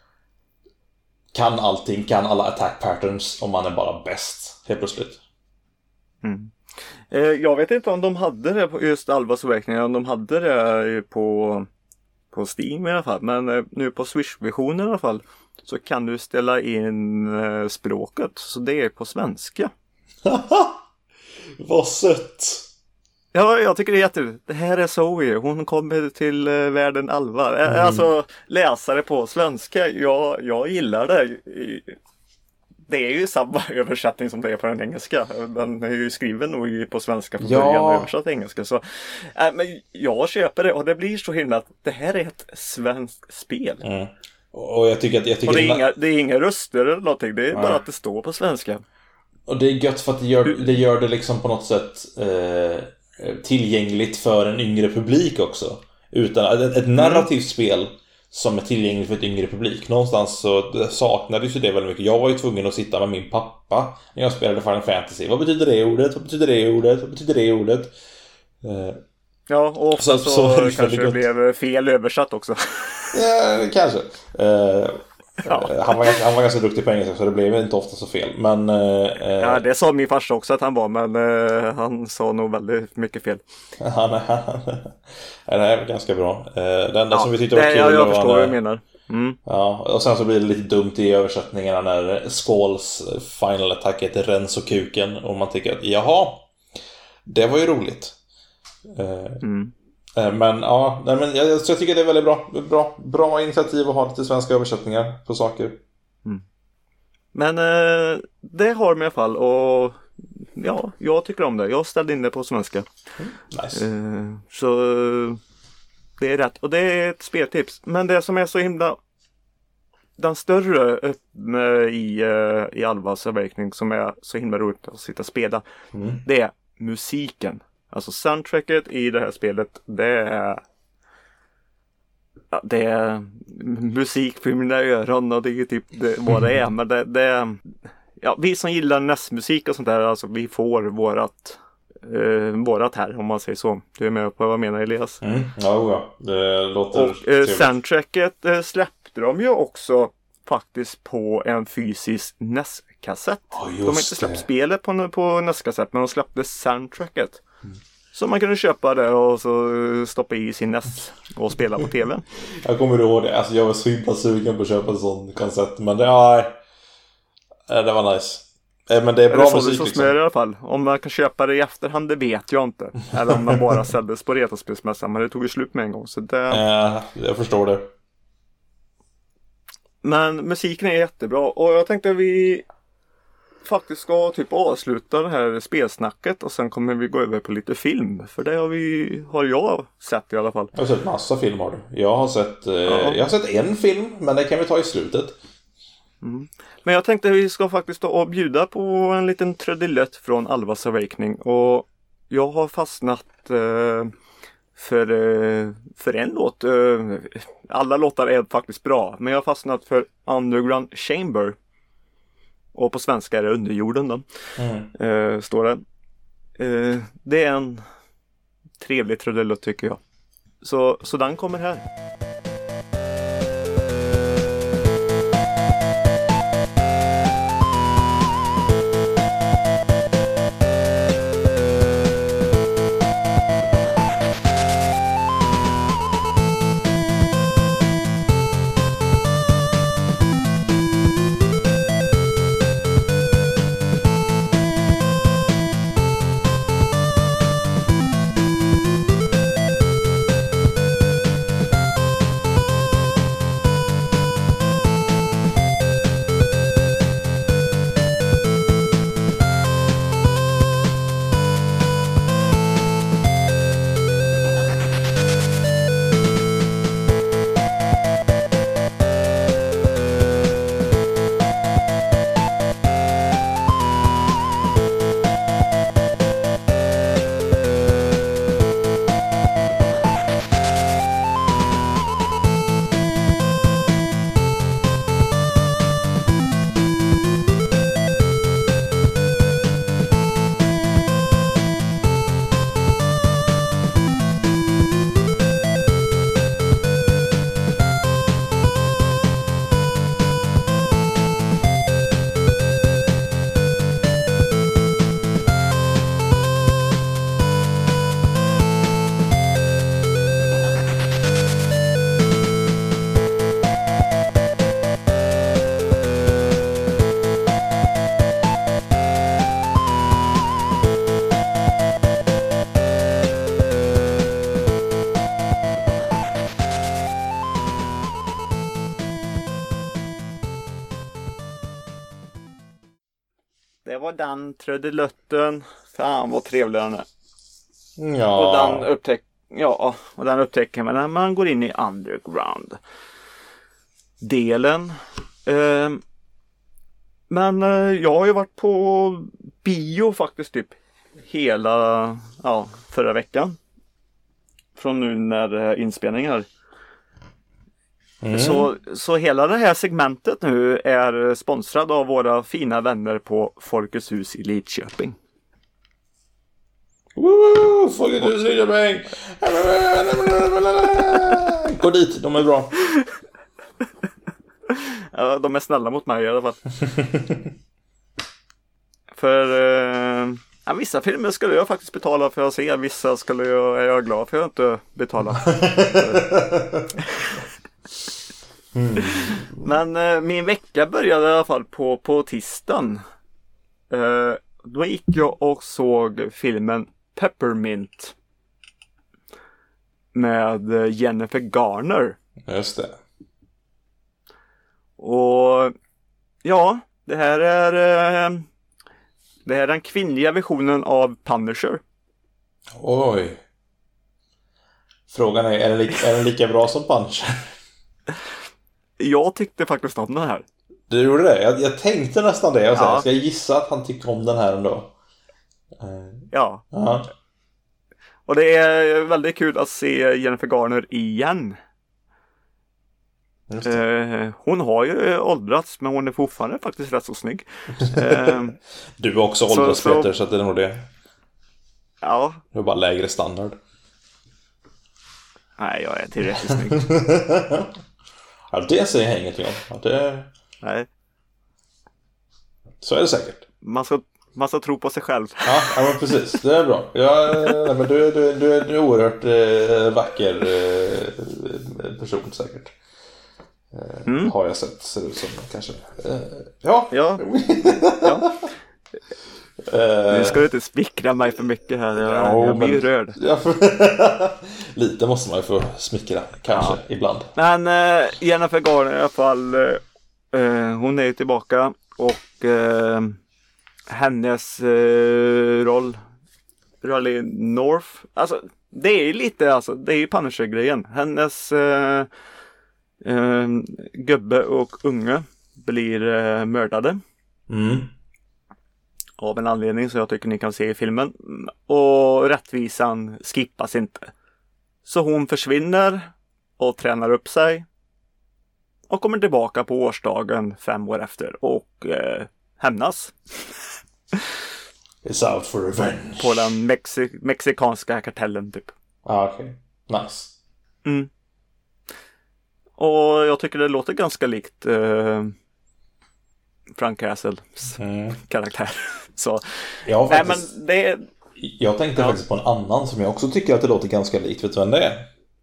kan allting, kan alla attack patterns om man är bara bäst helt plötsligt. Jag vet inte om de hade det på just Alvas Awakening, om de hade det på Steam i alla fall, men nu på Switch-versionen i alla fall så kan du ställa in språket, så det är på svenska. Vad sött! Ja, jag tycker det är jätteroligt. Det här är Zoe, hon kommer till världen Alva. Alltså, läsare på svenska, jag gillar det. Det är ju samma översättning som det är på den engelska. Den är ju skriven nog på svenska från början och översatt engelska. Så, men jag köper det och det blir så himla att det här är ett svenskt spel. Och jag tycker och det är inga röster eller någonting. Det är bara att det står på svenska. Och det är gött för att det gör det liksom på något sätt tillgängligt för en yngre publik också. Utan ett narrativt spel som är tillgängligt för ett yngre publik. Någonstans så saknades ju det väldigt mycket. Jag var ju tvungen att sitta med min pappa när jag spelade Final Fantasy. Vad betyder det ordet? Vad betyder det ordet? Vad betyder det ordet? Ja, och ofta så kanske det blev fel översatt också. Ja, kanske. Han var ganska duktig på engelska så det blev inte ofta så fel. Men, ja, det sa min farsa också att han var, men han sa nog väldigt mycket fel. Det här är ganska bra. Det enda som vi tyckte var kul jag förstår vad jag menar. Ja, och sen så blir det lite dumt i översättningarna när Skalls final attack heter Rens och kuken och man tycker att jaha, det var ju roligt. Men ja, men jag tycker det är väldigt bra initiativ att ha lite svenska översättningar på saker. Men det har de i alla fall och ja, jag tycker om det. Jag ställde in det på svenska. Nice. Så det är rätt. Och det är ett speltips. Men det som är så himla den större i Alvas Awakening som är så himla roligt att sitta och spela, det är musiken. Alltså soundtracket i det här spelet, det är musik för mina öron och det är typ vad det är. Men det vi som gillar NES-musik och sånt där, alltså vi får vårat här, om man säger så. Du är med på vad jag menar, Elias? Ja, det låter och soundtracket släppte de ju också faktiskt på en fysisk NES NES-kassett. Ja, just de har inte släppt det. spelet på NES-kassett, men de släppte soundtracket. Så man kunde köpa det och så stoppa i sin NES och spela på tv. Jag kommer ihåg det. Alltså jag var så himla sugen på att köpa en sån kassett. Men nej. Det var nice. Men det är bra musik så liksom. smör i alla fall. Om man kan köpa det i efterhand, det vet jag inte. Eller om man bara såldes på Retrospelsmässan. Men det tog ju slut med en gång. Så det... Jag förstår det. Men musiken är jättebra. Och jag tänkte att vi faktiskt ska typ avsluta det här spelsnacket. Och sen kommer vi gå över på lite film. För det har jag sett i alla fall. Jag har sett massa filmer. Jag har sett en film. Men det kan vi ta i slutet. Men jag tänkte att vi ska faktiskt bjuda på en liten trudelutt från Alvas Awakening. Och jag har fastnat för en låt. Alla låtar är faktiskt bra. Men jag har fastnat för Underground Chamber. Och på svenska är det Underjorden då. Står det. Det är en trevlig trudelutt tycker jag. Så den kommer här. Det var den trudelutten. Fan vad trevlig den är. Ja. Och den upptäcker man när man går in i underground delen. Men jag har ju varit på bio faktiskt typ hela förra veckan. Från nu när inspelningar. Så hela det här segmentet nu är sponsrad av våra fina vänner på Folkets hus i Lidköping. Woo! Folkets hus i Lidköping! Gå dit, de är bra. Ja, de är snälla mot mig i alla fall. För vissa filmer skulle jag faktiskt betala för att se. Vissa är jag glad för att inte betala. Men min vecka började i alla fall på tisdagen. Då gick jag och såg filmen Peppermint med Jennifer Garner. Just det. Och ja, det här är den kvinnliga versionen av Punisher. Oj. Frågan är den lika bra som Punisher? Jag tyckte faktiskt om den här. Du gjorde det? Jag tänkte nästan det. Jag ska gissa att han tyckte om den här ändå. Ja. Och det är väldigt kul att se Jennifer Garner igen. Hon har ju åldrats, men hon är fortfarande faktiskt rätt så snygg. Du är också åldrats, Peter, så att det är nog det. Ja. Du har bara lägre standard. Nej, jag är tillräckligt snygg. Ja, det säger jag ingenting om. Det... Nej. Så är det säkert. Man ska tro på sig själv. Ja, men precis. Det är bra. Men du är en oerhört vacker person säkert. Har jag sett, ser ut som kanske. Ja. Ja. Nu ska du inte smickra mig för mycket här. Jag blir ju rörd. Lite måste man ju få smickra, kanske, ibland. Men Jennifer Garner i alla fall, hon är ju tillbaka. Och hennes roll, Raleigh North, alltså det är ju lite, alltså det är ju Punisher-grejen. Hennes gubbe och unge blir mördade. Av en anledning som jag tycker ni kan se i filmen. Och rättvisan skippas inte. Så hon försvinner och tränar upp sig. Och kommer tillbaka på årsdagen 5 år efter. Och hämnas. It's out for revenge. På den mexikanska kartellen typ. Okej. Nice. Och jag tycker det låter ganska likt Frank Castles karaktär. Så, nej, men det... Jag tänkte faktiskt på en annan som jag också tycker att det låter ganska likt. Vet du vem det är?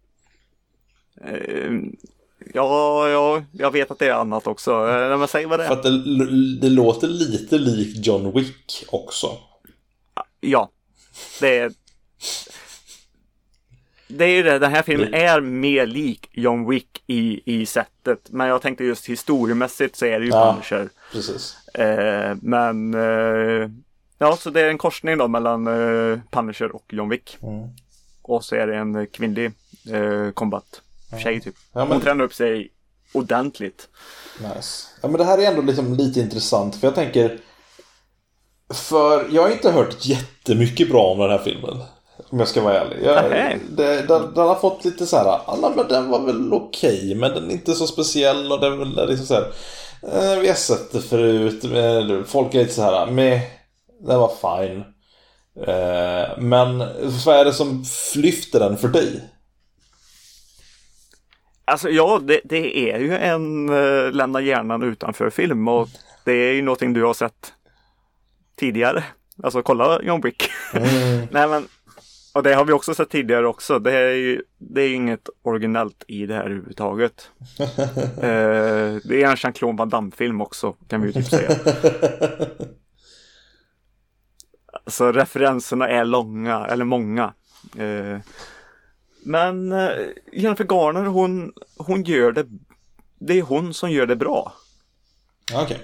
Ja, jag vet att det är annat också. När man säger vad det är. För att det låter lite likt John Wick också. Ja, det är ju det. Den här filmen är mer lik John Wick i sättet. Men jag tänkte just historiemässigt så är det ju Punisher. Precis. Men ja, så det är en korsning då mellan Punisher och John Wick. Och så är det en kvinnlig combat-tjej typ. Ja, men... Hon tränar upp sig ordentligt. Nice. Ja, men det här är ändå liksom lite intressant. För jag tänker... För jag har inte hört jättemycket bra om den här filmen. Om jag ska vara ärlig. Den har fått lite så här. Men den var väl okej, men den är inte så speciell. Och den är väl liksom så här. Vi har sett det förut. Folk är lite så här. Men den var fine. Men vad är det som lyfter den för dig? Alltså ja, det är ju en lämna hjärnan utanför film. Och det är ju någonting du har sett tidigare. Alltså kolla John Wick. Nej men, och det har vi också sett tidigare också. Det är inget originellt i det här överhuvudtaget. Det är en Jean-Claude Van Damme-film också, kan vi ju typ säga. Så referenserna är långa, eller många. Men Jennifer Garner, hon gör det. Det är hon som gör det bra. Okej.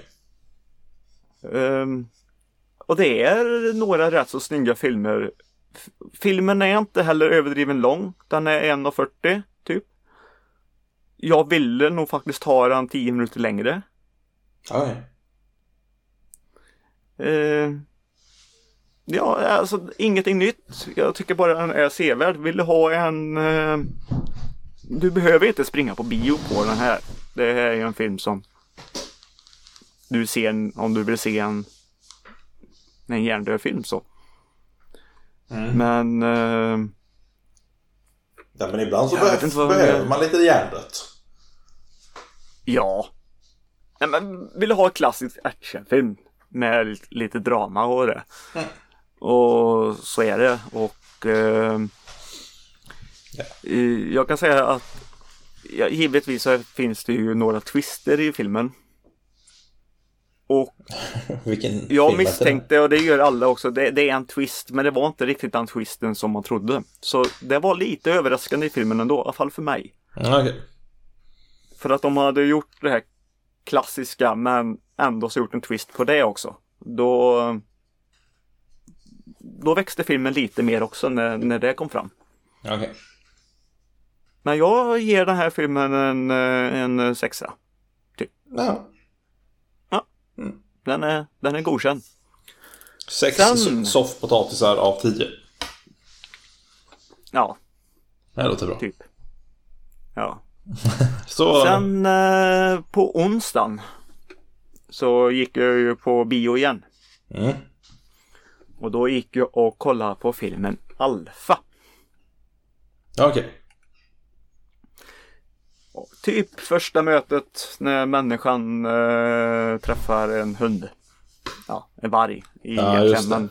Och det är några rätt så snygga filmer. Filmen är inte heller överdriven lång. Den är 1:40 typ. Jag ville nog faktiskt ha den 10 minuter längre. Okej. Ja, alltså ingenting nytt. Jag tycker bara den är sevärd. Vill du ha en... Du behöver inte springa på bio på den här. Det här är ju en film som du ser om du vill se en hjärndöd film så. Men ja, men ibland så behöver man lite hjärndött. Ja. Nej, men vill du ha en klassisk actionfilm med lite drama och det. Och så är det. Och jag kan säga att givetvis så finns det ju några twister i filmen. Och jag misstänkte, och det gör alla också, det är en twist, men det var inte riktigt den twisten som man trodde. Så det var lite överraskande i filmen ändå, i alla fall för mig. Okay. För att de hade gjort det här klassiska, men ändå så gjort en twist på det också. Då växte filmen lite mer också när det kom fram. Okay. Men jag ger den här filmen en 6. Typ. Ja. Den är godkänd. 6 soffpotatisar av 10. Ja. Det låter bra. Typ. Ja. Så... Sen på onsdagen så gick jag ju på bio igen. Och då gick jag och kollade på filmen Alpha. Okej. Typ första mötet när människan träffar en hund. en varg i just det.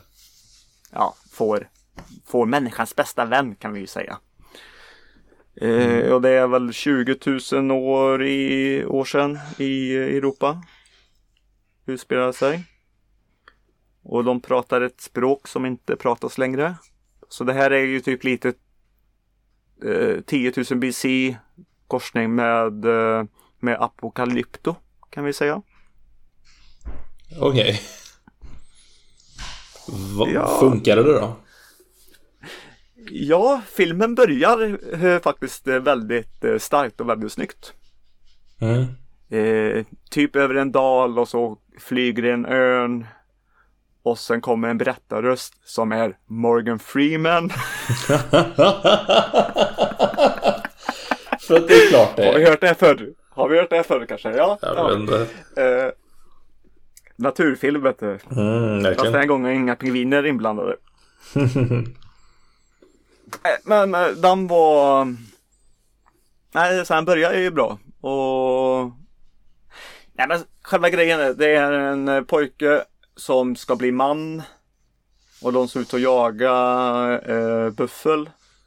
får människans bästa vän, kan vi ju säga. Och det är väl 20 000 år sedan i Europa utspelar sig. Och de pratar ett språk som inte pratas längre. Så det här är ju typ lite 10 000 BC korsning med Apokalypto, kan vi säga. Okej. Funkar det då? Ja, filmen börjar faktiskt väldigt starkt och väldigt snyggt. Typ över en dal och så flyger en örn. Och sen kommer en berättarröst som är Morgan Freeman. För att det är klart det. Har vi hört det här förr? Kanske? Ja. Jag vet inte. Naturfilm, vet du. Fast den här gången är inga pingviner inblandade. Men den var... Nej, så han börjar ju bra. Och... Nej, men själva grejen är, det är en pojke som ska bli man. Och de ska ut och jaga buffel.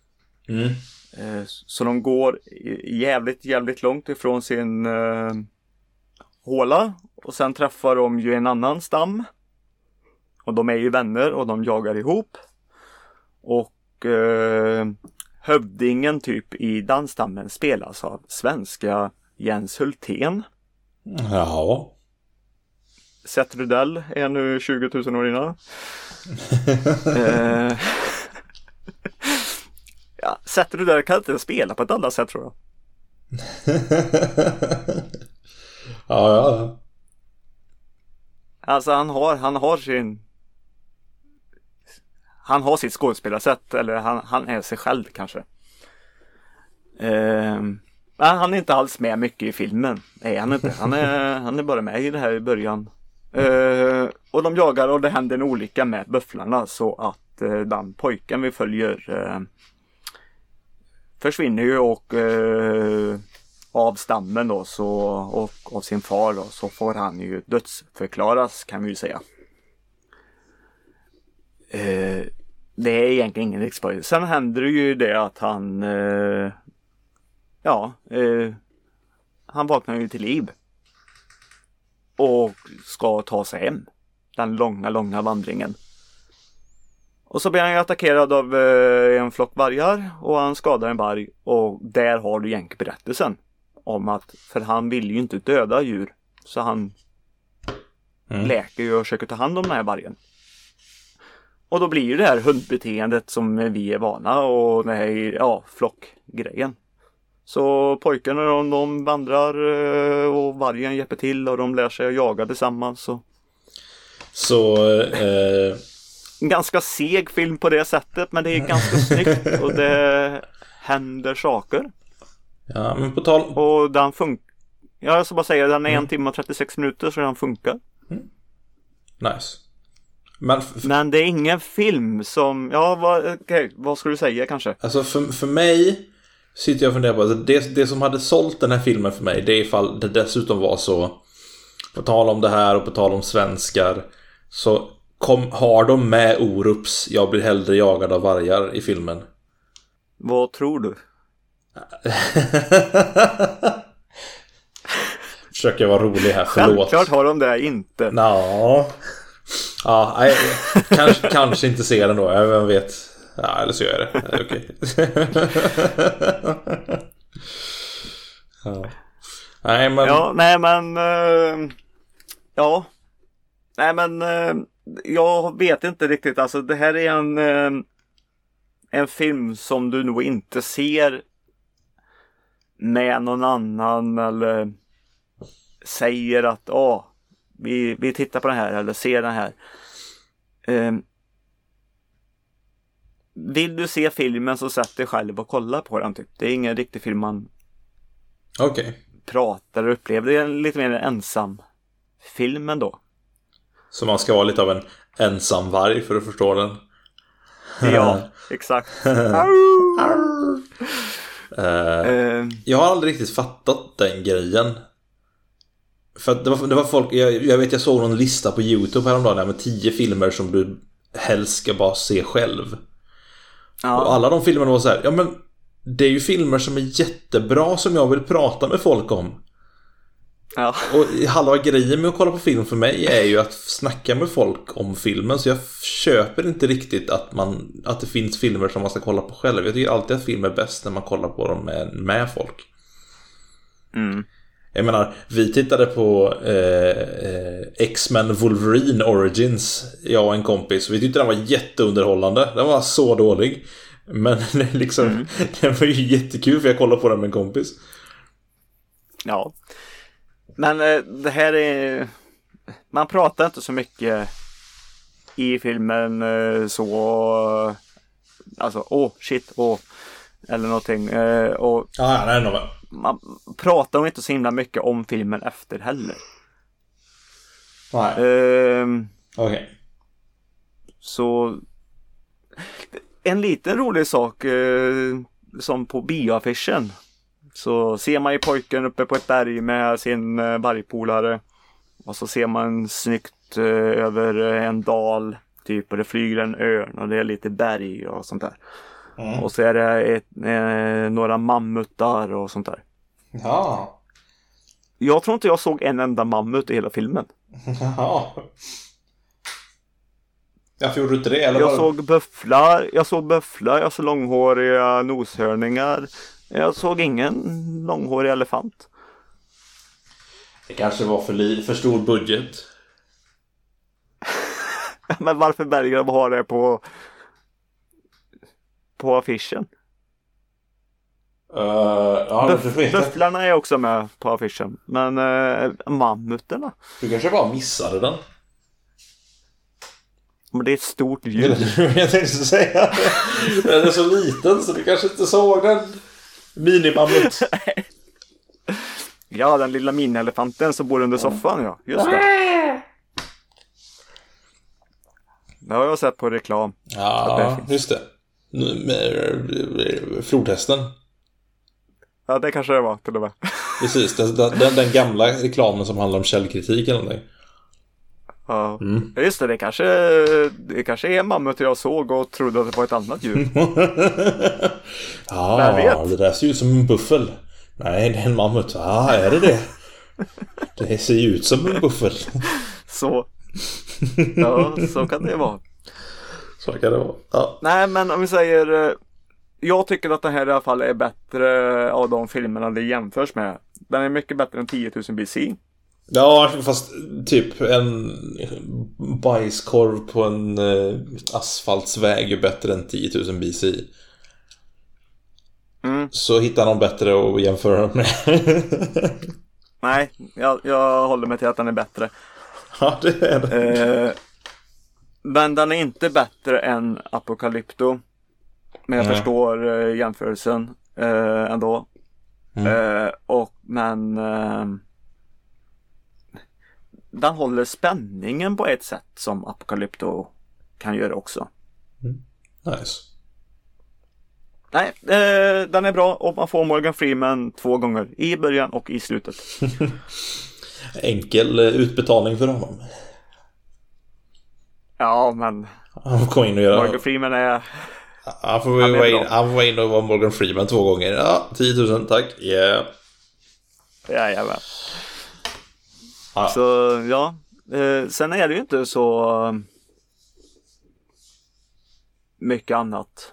Så de går jävligt långt ifrån sin håla. Och sen träffar de ju en annan stam. Och de är ju vänner och de jagar ihop. Och hövdingen typ i den stammen spelas av svenska Jens Hultén. Jaha. Seth Rudell är nu 20 000 år innan. Seth Rudell kan inte spela på ett annat sätt, tror jag. Ja. Alltså han har sitt skådespelarsätt, eller han är sig själv kanske. Han är inte alls med mycket i filmen. Nej, han är inte. Han är bara med i det här i början. Och de jagar och det händer en olycka med bufflarna så att den pojken vi följer försvinner ju och av stammen då och av sin far då, så får han ju dödsförklaras, kan vi ju säga. Det är egentligen ingen spoiler. Sen händer det ju det att han han vaknar ju till liv och ska ta sig hem den långa vandringen. Och så blir han ju attackerad av en flock vargar och han skadar en varg, och där har du egentligen berättelsen om att, för han vill ju inte döda djur, så han läker ju och försöker ta hand om den här vargen. Och då blir ju det här hundbeteendet som vi är vana, och det här flockgrejen. Så pojkarna de vandrar och vargen hjälper till och de lär sig att jaga tillsammans. Ganska seg film på det sättet, men det är ganska snyggt och det händer saker. Ja, men på tal... Och den funkar. Jag ska bara säga, den är 1 timme och 36 minuter, så den funkar. Nice. Men det är ingen film som... vad ska du säga kanske? Alltså för mig sitter jag och funderar på att det som hade sålt den här filmen för mig, det är ifall det dessutom var så, på tal om det här och på tal om svenskar, så har de med Orups "jag blir hellre jagad av vargar" i filmen. Vad tror du? Försöker vara rolig här, förlåt. Självklart har de det inte. Kanske inte ser den då, jag vet. Ja, eller så gör jag det. Okej. Jag vet inte riktigt. Alltså, det här är en film som du nog inte ser med någon annan, eller säger att vi tittar på den här eller ser den här. Vill du se filmen så sätt dig själv och kolla på den typ. Det är ingen riktig film man pratar och upplever. Det är lite mer en ensam film ändå. Så man ska vara lite av en ensam varg för att förstå den. Ja, exakt. Jag har aldrig riktigt fattat den grejen För att det var folk, jag såg någon lista på YouTube häromdagen där med 10 filmer som du helst ska bara se själv. Ja. Och alla de filmerna var så här, ja men det är ju filmer som är jättebra som jag vill prata med folk om. Ja. Och halva grejen med att kolla på film för mig är ju att snacka med folk om filmen. Så jag köper inte riktigt att det finns filmer som man ska kolla på själv. Jag tycker alltid att film är bäst när man kollar på dem med folk. Jag menar, vi tittade på X-Men Wolverine Origins, jag och en kompis. Vi tyckte den var jätteunderhållande. Den var så dålig. Men liksom, den var ju jättekul för jag kollade på den med en kompis. Ja. Men det här är... Man pratar inte så mycket i filmen så... Alltså, eller någonting. Man pratar nog inte så himla mycket om filmen efter heller. Nej. Okej. Så... En liten rolig sak som på bioaffischen. Så ser man ju pojken uppe på ett berg med sin bergpolare. Och så ser man snyggt över en dal typ. Och det flyger en örn och det är lite berg och sånt där. Och så är det några mammutar och sånt där. Ja. Jag tror inte jag såg en enda mammut i hela filmen. Ja. Varför gjorde du inte det? Eller jag såg böfflar, jag såg långhåriga noshörningar. Jag såg ingen långhårig elefant. Det kanske var för stor budget. Men varför väljer de ha det på affischen? Böfflarna är också med på affischen. Men mammuterna? Du kanske bara missade den. Men det är ett stort djur. Jag tänkte säga den är så liten så du kanske inte såg den. Minimammut. Ja, den lilla mini-elefanten som bor under soffan, ja. Just det. Det har jag sett på reklam. Ja, just det. Flodhästen. Ja, det kanske det var till och med. Precis, den gamla reklamen som handlar om källkritik eller någonting. Ja, just det, det kanske är mammut jag såg och trodde att det var ett annat djur. Det där ser ut som en buffel. Nej, det är en mammut. Är det? Det ser ut som en buffel. Så. Ja, så kan det vara. Så kan det vara. Ja. Nej, men om vi säger... Jag tycker att det här i alla fall är bättre av de filmerna det jämförs med. Den är mycket bättre än 10 000 BC. Ja, fast typ en bajskorv på en asfaltsväg är bättre än 10 000 BC. Så hittar någon bättre att jämföra med. Nej, jag håller mig till att den är bättre. Ja, det är det. Men den är inte bättre än Apocalypto. Men jag förstår jämförelsen ändå. Men den håller spänningen på ett sätt som Apocalypto kan göra också. Nice. Nej, den är bra och man får Morgan Freeman 2 gånger. I början och i slutet. Enkel utbetalning för honom. Ja, men han kom in och göra... Morgan Freeman är... Han får vara in och vara Morgan Freeman 2 gånger. Ja, 10 000, tack. Yeah. Jajamän. Så, ja. Sen är det ju inte så mycket annat.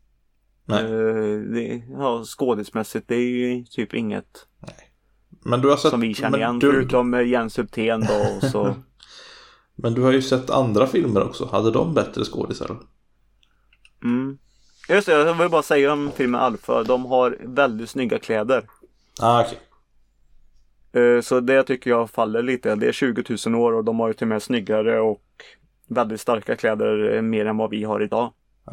Nej. Skådesmässigt, det är ju typ inget. Nej. Men du har sett... som vi känner igen, förutom Jens Hultén då. Och så. Men du har ju sett andra filmer också. Hade de bättre skådisar? Just det, jag vill bara säga om filmen Alpha. De har väldigt snygga kläder. Okej. Så det tycker jag faller lite. Det är 20 000 år och de har ju till och med snyggare och väldigt starka kläder mer än vad vi har idag.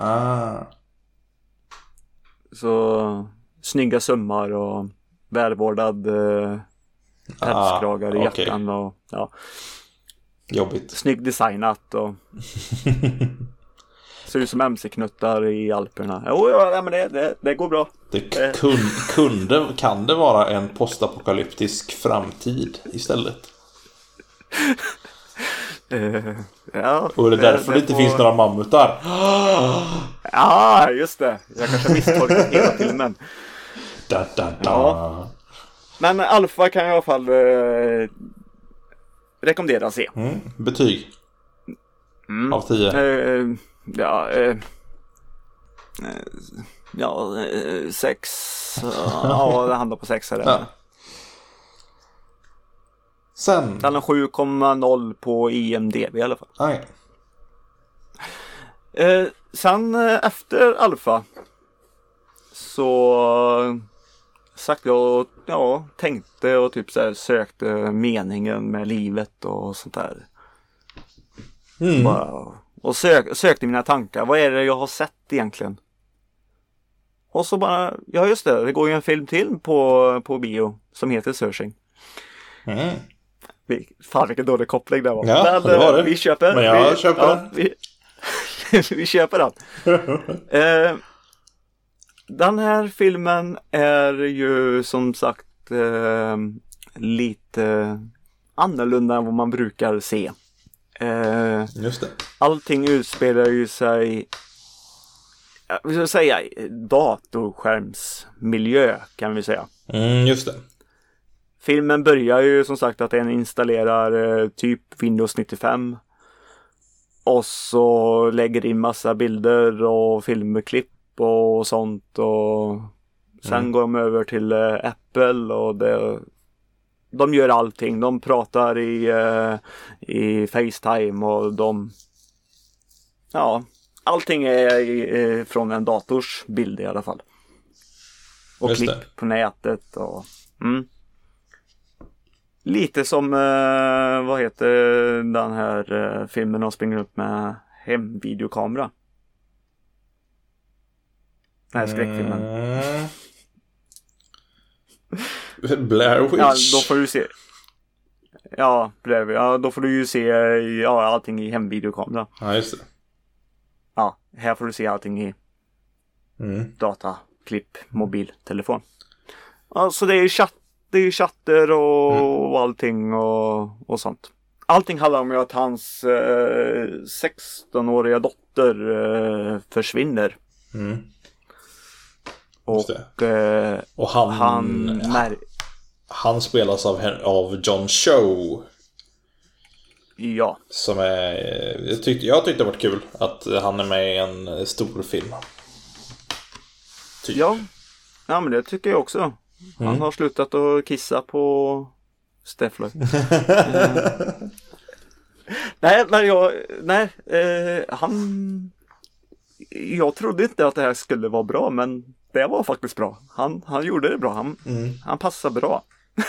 Så snygga sömmar och välvårdad pälskragar i jackan och ja. Jobbigt. Snygg designat och ser ut som MC-knuttar i Alperna. Men det går bra. Kan det vara en postapokalyptisk framtid istället? Ja, Och det är därför det inte finns några mammutar. Ja, just det. Jag kanske har misstolkat hela filmen. Da, da, da. Ja. Men Alpha kan jag i alla fall rekommendera att se. Betyg? Av 10? Ja, 6. Ja, det handlar på 6 här. Ja. Sen? Den har 7,0 på IMDb i alla fall. Okay. Sen efter Alpha så sagt jag tänkte och typ så här sökte meningen med livet och sånt där. Och sökte mina tankar. Vad är det jag har sett egentligen? Och så bara, ja just det går ju en film till på bio som heter Searching. Fan vilken dålig koppling det var. Ja, men, det var det. Vi köper. Men jag köper den. Vi köper den. Den här filmen är ju som sagt lite annorlunda än vad man brukar se. Just det. Allting utspelar ju sig, vi ska säga, datorskärmsmiljö kan vi säga. Just det. Filmen börjar ju som sagt att den installerar typ Windows 95 och så lägger in massa bilder och filmklipp och sånt och sen går de över till Apple och de gör allting. De pratar i FaceTime och allting är från en dators bild i alla fall. Och just klipp det. på nätet och lite som vad heter den här filmen de springer upp med hemvideokamera. Den här skräckfilmen. Blair Witch. Ja, då får du se. Ja, då får du ju se allting i hemvideokamera. Ja, just det. Ja, här får du se allting i data, klipp, mobiltelefon. Alltså det är ju chatter och allting och sånt. Allting handlar om att hans 16-åriga dotter försvinner. Och han spelas av John Cho. Ja. Som är jag tyckte det var kul att han är med i en stor film. Typ. Ja, men det tycker jag också. Han har slutat att kissa på Steffler. Jag trodde inte att det här skulle vara bra, men det var faktiskt bra. Han gjorde det bra. Han passar bra.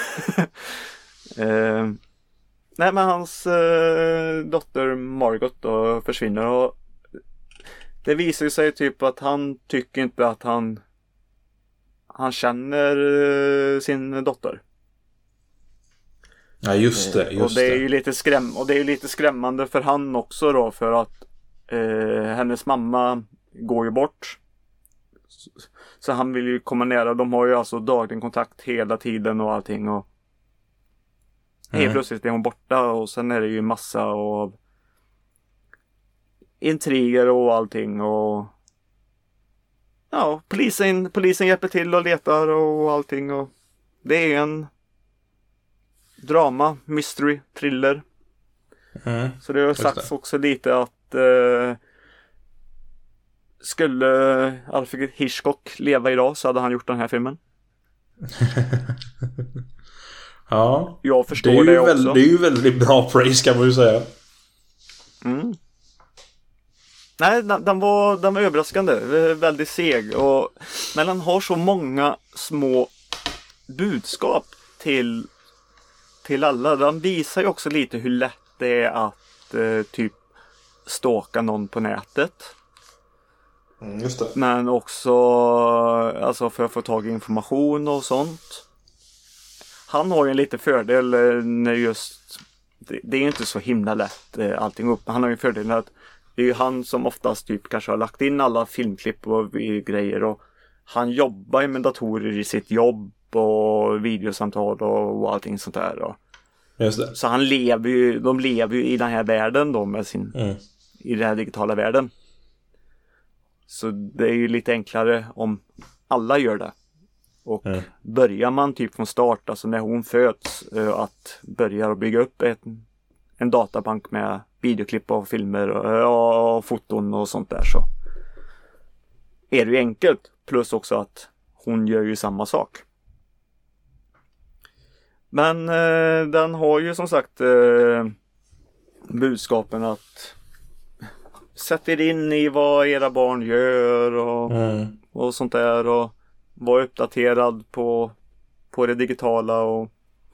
Men hans dotter Margot då försvinner och det visar sig typ att han tycker inte att han känner sin dotter. Ja, just det. Och det är ju lite skrämmande för han också då, för att hennes mamma går ju bort. Så han vill ju komma nära. De har ju alltså daglig kontakt hela tiden och allting och helt plötsligt är hon borta och sen är det ju massa av intriger och allting och polisen hjälper till och letar och allting och det är en drama, mystery, thriller. Så det har sagts också lite att skulle Alfred Hitchcock leva idag så hade han gjort den här filmen. Ja. Jag förstår det också. Det är ju väldigt bra praise kan man ju säga. Nej, den var överraskande. Väldigt seg. Men den har så många små budskap till alla. Den visar ju också lite hur lätt det är att typ stalka någon på nätet. Just det. Men också alltså för att få tag i information och sånt. Han har ju en liten fördel när just det är inte så himla lätt allting upp. Han har ju en fördel att det är ju han som oftast typ kanske har lagt in alla filmklipp och grejer och han jobbar ju med datorer i sitt jobb och videosamtal och allting sånt där. Just det. Så de lever ju i den här världen då med i den här digitala världen. Så det är ju lite enklare om alla gör det. Och börjar man typ från start, alltså när hon föds, att börja och bygga upp en databank med videoklipp och filmer och foton och sånt där, så är det ju enkelt. Plus också att hon gör ju samma sak. Men den har ju som sagt budskapen att sätt er in i vad era barn gör och sånt där, och var uppdaterad på det digitala, och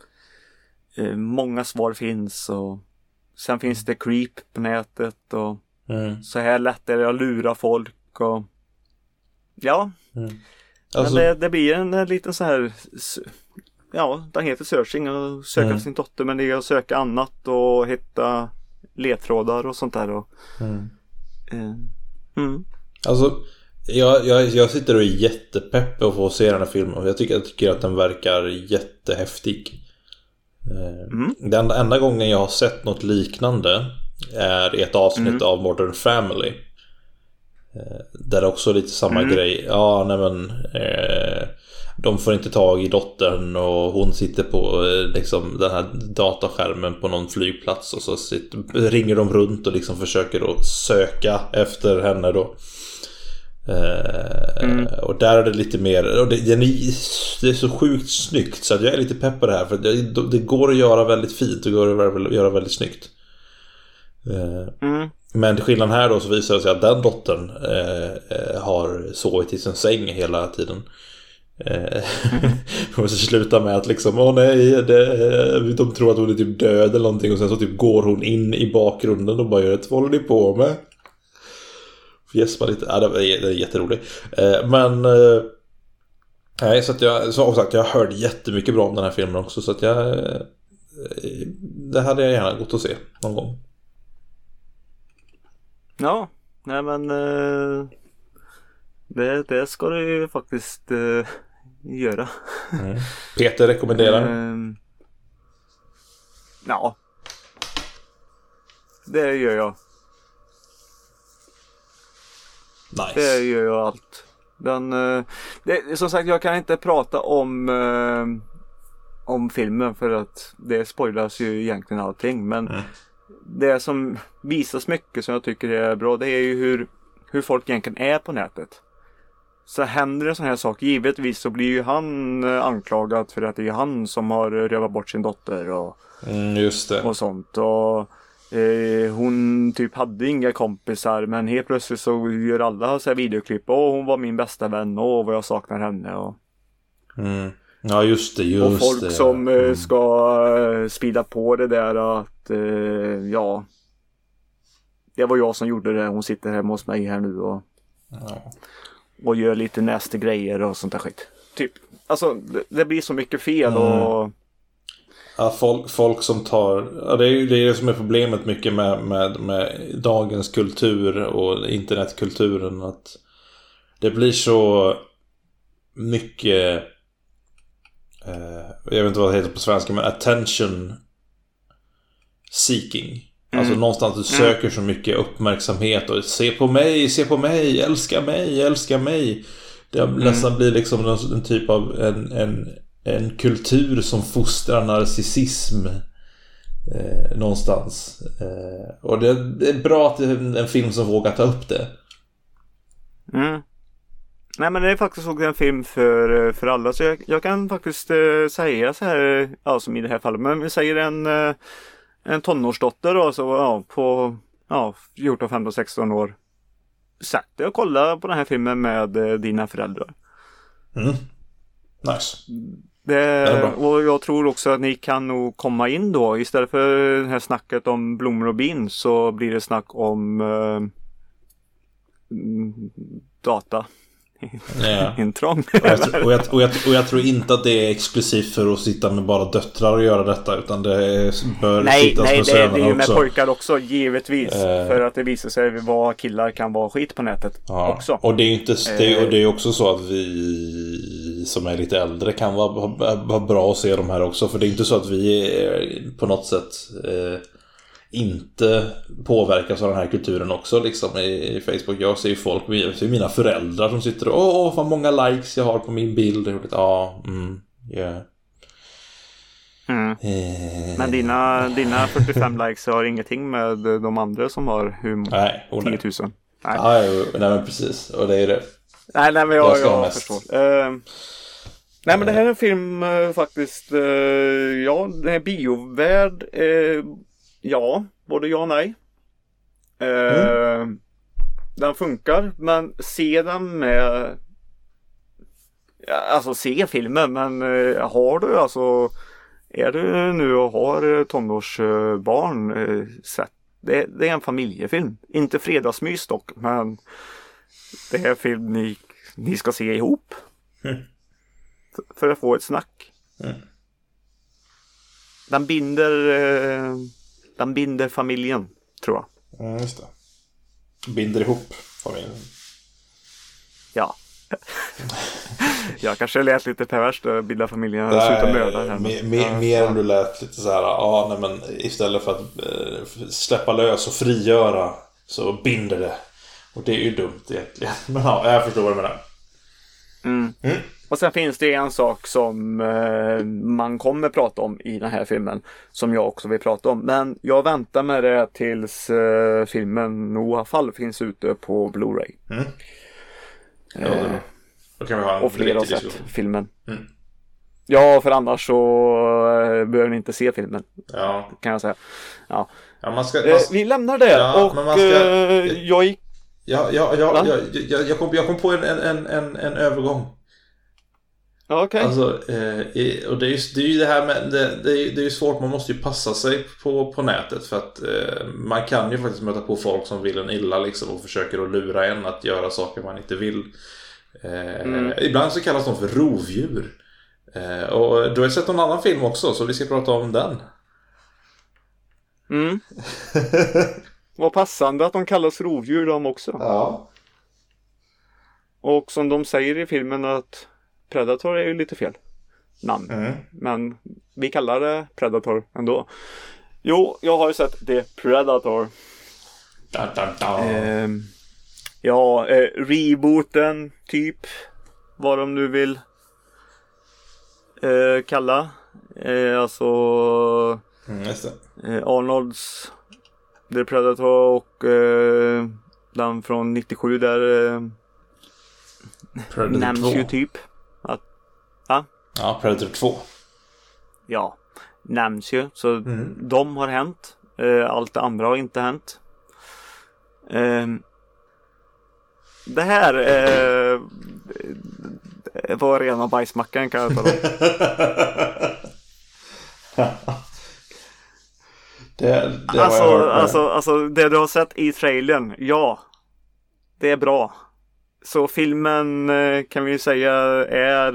många svar finns, och sen finns det creep på nätet, och så här lätt är det att lura folk, och alltså, men det blir en liten så här, den heter searching, och söka sin dotter, men det är att söka annat och hitta ledtrådar och sånt där, och alltså jag sitter och är jättepepp på att få se den här filmen, och jag tycker att den verkar jättehäftig. Den enda gången jag har sett något liknande är i ett avsnitt av Modern Family, där också lite samma grej. De får inte tag i dottern, och hon sitter på liksom den här dataskärmen på någon flygplats, och så ringer de runt och liksom försöker då söka efter henne då. Och där är det lite mer, och det är så sjukt snyggt, så att jag är lite pepp på det här, för det går att göra väldigt fint, det går att göra väldigt snyggt. Men till skillnad här då, så visar det sig att den dottern har sovit i sin säng hela tiden. Och så slutar med att liksom, de tror att hon är typ död eller någonting, och sen så typ går hon in i bakgrunden och bara gör ett, vad håller ni på med? Gäspar lite. Det är jätteroligt. Men nej, så att jag hörde jättemycket bra om den här filmen också, så att det hade jag gärna gått att se någon gång. Ja, nej men det ska du ju faktiskt göra. Peter rekommenderar. Ja, det gör jag. Nice. Det gör jag allt. Som sagt, jag kan inte prata om filmen, för att det spoilas ju egentligen allting, men det som visas mycket som jag tycker är bra, det är ju hur folk egentligen är på nätet. Så händer det sån här sak, givetvis så blir ju han anklagad för att det är han som har rövat bort sin dotter och, just det. Och sånt, och hon typ hade inga kompisar, men helt plötsligt så gör alla så här videoklipp, och hon var min bästa vän, och vad jag saknar henne, och ja, just det. Och folk som ska sprida på det där att det var jag som gjorde det, hon sitter hemma hos mig här nu och gör lite nästa grejer och sånt där skit. Typ, alltså det blir så mycket fel och ja, folk som tar, det är det som är problemet mycket med dagens kultur och internetkulturen, att det blir så mycket jag vet inte vad det heter på svenska, men attention seeking. Alltså någonstans du söker så mycket uppmärksamhet och se på mig, älska mig. Det nästan blir liksom en typ av en kultur som fostrar narcissism någonstans. Och det är bra att det är en film som vågar ta upp det. Nej, men det är faktiskt också en film för alla, så jag kan faktiskt säga så här, ja, som i det här fallet, men vi säger en tonårsdotter då, så på 14, 15, 16 år, sätt dig och kolla på den här filmen med dina föräldrar. Nice. Och jag tror också att ni kan nog komma in då, istället för det här snacket om blommor och bin, så blir det snack om data. Intrång. Och jag tror inte att det är exklusivt för att sitta med bara döttrar och göra detta, utan det bör sittas med sönerna också. Nej, det är ju med pojkar också, givetvis. För att det visar sig vad killar kan vara skit på nätet också. Och det är inte det är också så att vi som är lite äldre kan vara bra att se de här också. För det är inte så att vi på något sätt inte påverkas av den här kulturen också liksom i Facebook. Jag ser ju folk, jag ser mina föräldrar som sitter och vad många likes jag har på min bild. Ja, yeah. Men dina 45 likes har ingenting med de andra som har 10 000. Nej, men precis. Och det är det. Nej men jag förstår. Nej men det här är en film faktiskt. Ja, den är biovärd. Ja, både ja och nej. Den funkar, men se den med... Alltså se filmen, men har du alltså... Är du nu och har tonårsbarn sett? Det är en familjefilm. Inte fredagsmys dock, men det är en film ni ska se ihop. För att få ett snack. Den binder familjen, tror jag. Just det. Binder ihop familjen. Ja. Jag kanske lät lite perverst att bilda familjen och sluta mörda här. Mer än du lät lite så här. Nej, men istället för att släppa lös och frigöra så binder det. Och det är ju dumt egentligen. Men ja, jag förstår vad du menar. Och sen finns det en sak som man kommer prata om i den här filmen, som jag också vill prata om. Men jag väntar med det tills filmen Noah Fall finns ute på Blu-ray. Då kan vi ha en och fler har sett filmen. Ja, för annars så behöver ni inte se filmen. Ja. Kan jag säga. Ja. Vi lämnar det. Ja, och jag gick... Jag kom på en övergång. Okej. Alltså, och det är ju det här med det är ju svårt, man måste ju passa sig på nätet, för att man kan ju faktiskt möta på folk som vill en illa liksom, och försöker att lura en att göra saker man inte vill. Ibland så kallas de för rovdjur. Och du har sett någon annan film också, så vi ska prata om den. Vad passande att de kallas rovdjur de också. Ja. Och som de säger i filmen att Predator är ju lite fel namn. Men vi kallar det Predator ändå. Jo, jag har ju sett The Predator. Rebooten typ. Vad de nu vill kalla. Alltså just det. Arnolds The Predator och den från 97 där nämns 2. Ju typ att, ja, Predator 2. Ja, nämns ju. Så de har hänt. Allt det andra har inte hänt. Det här var rena bajsmackan, kan jag tala om. Alltså det du har sett i trailern, ja, det är bra. Så filmen kan vi säga är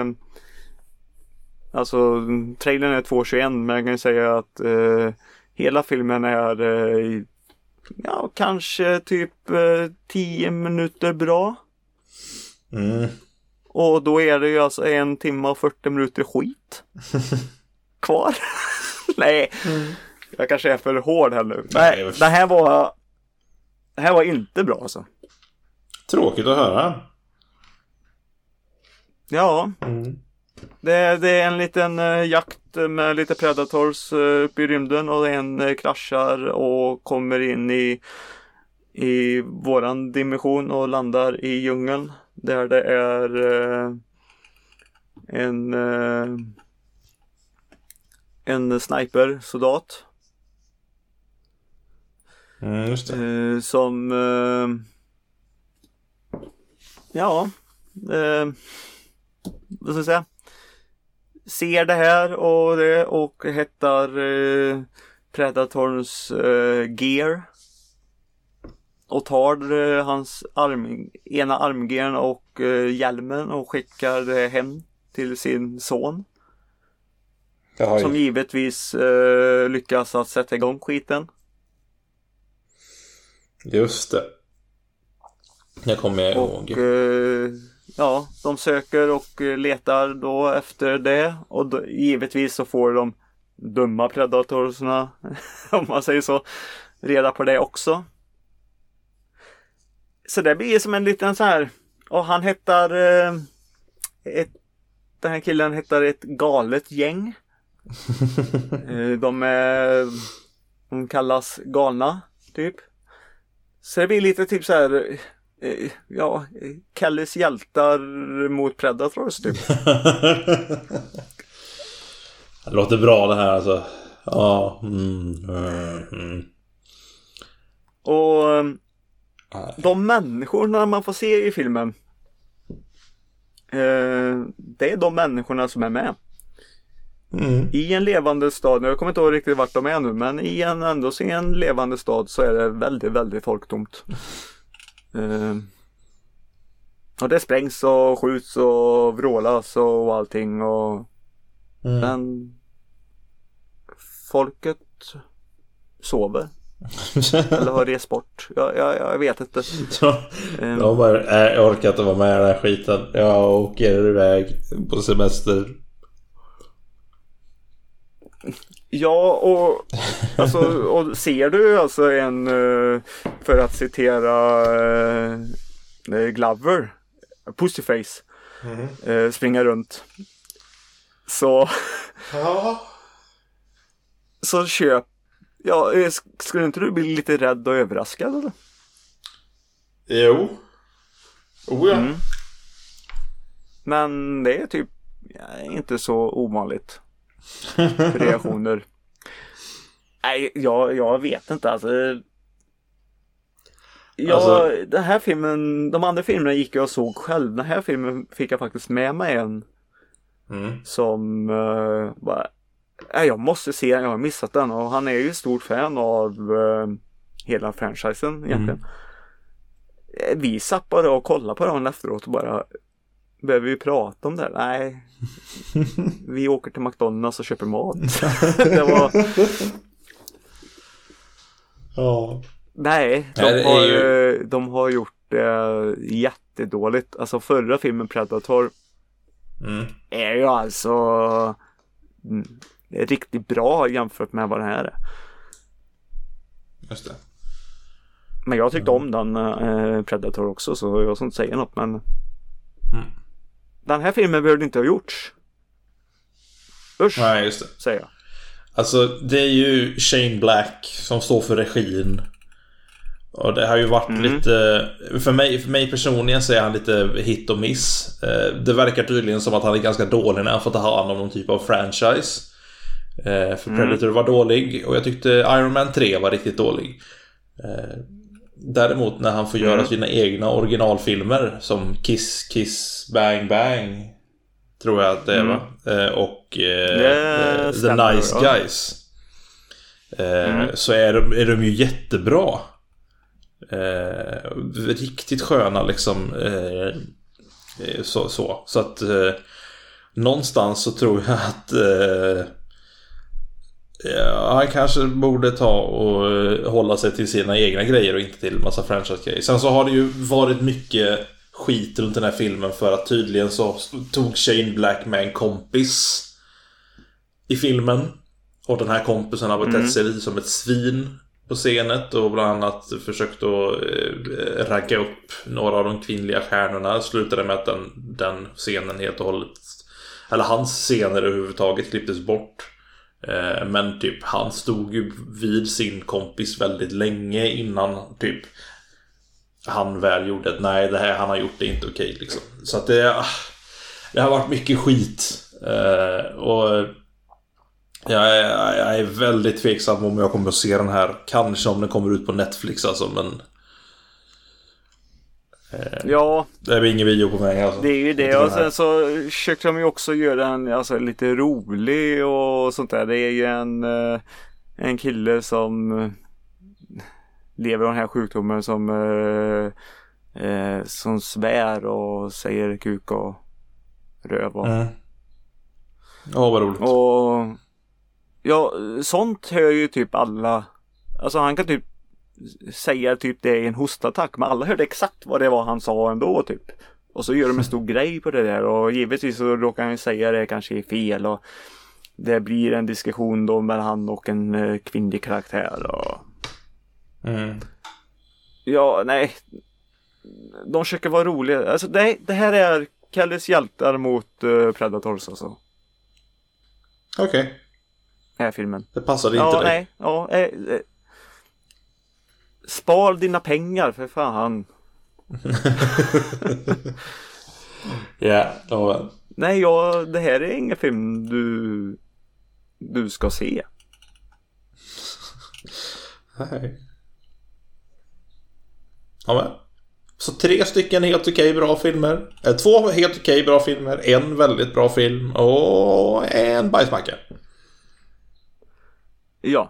alltså trailern är 2:21, men jag kan säga att hela filmen är kanske typ 10 minuter bra. Och då är det ju alltså 1 timme och 40 minuter skit kvar. Nej, jag kanske är för hård här nu. Nej, det här var inte bra alltså. Tråkigt att höra. Ja. Det är en liten jakt med lite Predators uppe i rymden, och en kraschar och kommer in i våran dimension och landar i djungeln där det är en sniper-soldat just det. som vad ska jag säga, ser det här och hittar Predatorns gear och tar hans ena armgearen och hjälmen och skickar det hem till sin son. Som givetvis lyckas att sätta igång skiten. Just det. Jag kommer ihåg. ja, de söker och letar då efter det. Och då, givetvis så får de dumma predatorerna, om man säger så, reda på det också. Så det blir som en liten så här, och han hittar den här killen hittar ett galet gäng. De kallas galna typ. Så det blir lite typ så här, ja, Kellys hjältar mot Predators typ. Det låter bra det här alltså. Ja. Och de människorna man får se i filmen, det är de människorna som är med. I en levande stad, jag kommer inte ihåg riktigt vart de är nu, men i en levande stad så är det väldigt, väldigt folktomt. Och det sprängs och skjuts och vrålas och allting, och men folket sover. Eller har rest bort. Jag vet inte. Jag orkar inte vara med i den här skiten. Jag åker iväg på semester. Ja, och alltså, och ser du alltså en, för att citera Glover, Pussyface, springa runt, så så skulle inte du bli lite rädd och överraskad eller? Jo. Ja. Men det är typ inte så ovanligt. Reaktioner. Nej, jag vet inte alltså. Den här filmen, de andra filmerna gick jag och såg själv. Den här filmen fick jag faktiskt med mig en som bara, jag måste se den, jag har missat den, och han är ju stort fan av hela franchisen egentligen. Vi sappade och kollade på den efteråt och bara, behöver vi prata om det? Nej. Vi åker till McDonald's och köper mat. Det var... Ja. Nej, de har gjort det jättedåligt. Alltså förra filmen Predator är ju alltså riktigt bra jämfört med vad det här är. Just det. Men jag tyckte om den Predator också, så jag ska inte säga något, men den här filmen behövde inte ha gjorts. Usch. Nej, just det. Säger jag. Alltså det är ju Shane Black som står för regin. Och det har ju varit lite, för mig personligen så är han lite hit och miss. Det verkar tydligen som att han är ganska dålig när han får ta hand om någon typ av franchise. För Predator var dålig, och jag tyckte Iron Man 3 var riktigt dålig. Däremot när han får göra sina egna originalfilmer som Kiss Kiss Bang Bang, tror jag att det är, va? Och The Nice Guys, så är de ju jättebra. Riktigt sköna liksom, så att någonstans så tror jag att han kanske borde ta och hålla sig till sina egna grejer och inte till massa franchise-grejer. Sen så har det ju varit mycket skit runt den här filmen, för att tydligen så tog Shane Black med en kompis i filmen, och den här kompisen har betett sig som ett svin på scenet och bland annat försökt att ragga upp några av de kvinnliga stjärnorna. Slutade med att den scenen helt och hållet, eller hans scener överhuvudtaget, klipptes bort. Men typ han stod ju vid sin kompis väldigt länge innan typ han väl gjorde att nej, det här han har gjort är inte okej liksom. Så att det har varit mycket skit, och jag är väldigt tveksam om jag kommer att se den här. Kanske om den kommer ut på Netflix alltså, men ja, det är ingen video på mig alltså. Det är ju det, och sen så försökte de ju också göra den alltså lite rolig och sånt där. Det är ju en kille som lever av den här sjukdomen som svär och säger kuk och röv och vad roligt. Och ja, sånt hör ju typ alla. Alltså han kan typ säga typ det är en hostattack, men alla hörde exakt vad det var han sa ändå typ. Och så gör de en stor grej på det där. Och givetvis så råkar han säga det kanske är fel. Och det blir en diskussion då mellan han och en kvinnlig karaktär. Och... Ja, nej. De försöker vara roliga. Alltså det här är Kalles hjältar mot Predators alltså. Okej. Här filmen. Det passade inte dig. Nej. Ja, spar dina pengar för fan. Ja, då. Nej, det här är ingen film du ska se. Nej. Ja, men. Så 3 stycken helt okej bra filmer. 2 helt okej bra filmer. 1 väldigt bra film. Och en bajsmacka. Ja.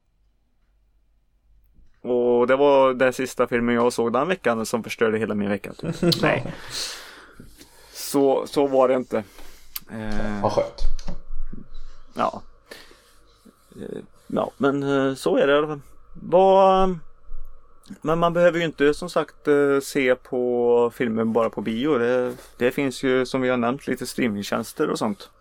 Och det var den sista filmen jag såg den veckan som förstörde hela min vecka. Nej. Så var det inte. Vad skönt. Ja. Ja, men så är det i alla fall. Men man behöver ju inte som sagt se på filmen bara på bio. Det finns ju som vi har nämnt lite streamingtjänster och sånt.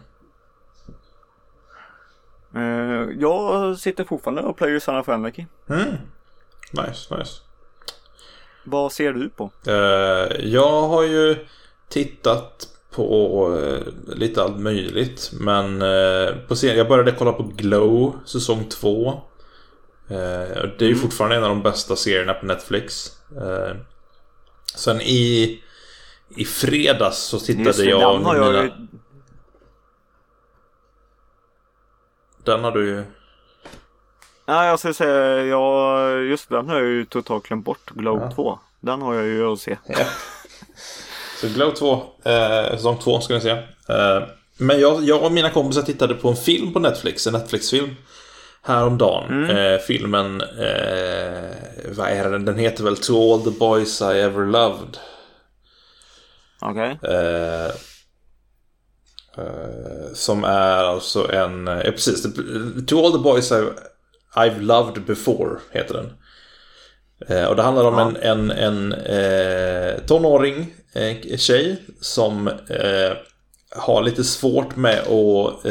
Jag sitter fortfarande och plöjer Son of Anarchy. Nice. Vad ser du på? Jag har ju tittat på lite allt möjligt. Men på serien, jag började kolla på Glow säsong 2. Det är ju fortfarande en av de bästa serierna på Netflix. Sen i fredags så tittade jag med Den har du ju... Ja, jag ska säga, just den har jag ju totalt glömt bort. Glow 2. Den har jag ju att se. Ja. Så Glow 2, säsong 2 ska ni se. Men jag och mina kompisar tittade på en film på Netflix, en Netflix-film häromdagen. Filmen, vad är den? Den heter väl To All The Boys I Ever Loved. Okej. Som är alltså precis, To All The Boys I've Loved Before heter den. Och det handlar om en tonåring tjej som har lite svårt med att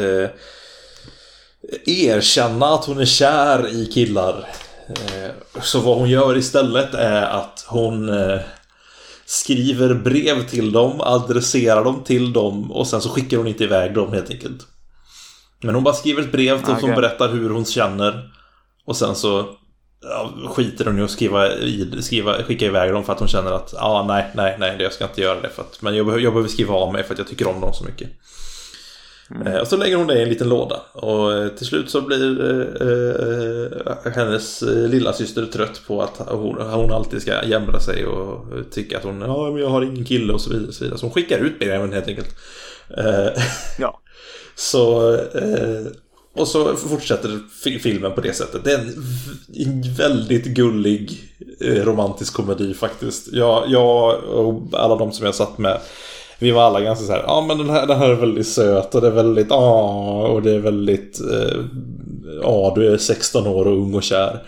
erkänna att hon är kär i killar. Så vad hon gör istället är att hon skriver brev till dem, adresserar dem till dem och sen så skickar hon inte iväg dem helt enkelt. Men hon bara skriver ett brev till dem som berättar hur hon känner och sen så skiter hon i att skicka iväg dem för att hon känner att nej, jag ska inte göra det för att, men jag behöver skriva av mig för att jag tycker om dem så mycket. Och så lägger hon det i en liten låda och till slut så blir hennes lilla syster trött på att hon alltid ska jämra sig och tycka att hon men jag har ingen kille och så vidare, så hon skickar ut breven helt enkelt. Ja. Så och så fortsätter filmen på det sättet. Det är en väldigt gullig romantisk komedi faktiskt. Jag och alla de som jag satt med, vi var alla ganska så här, men den här är väldigt söt och det är väldigt och det är väldigt du är 16 år och ung och kär.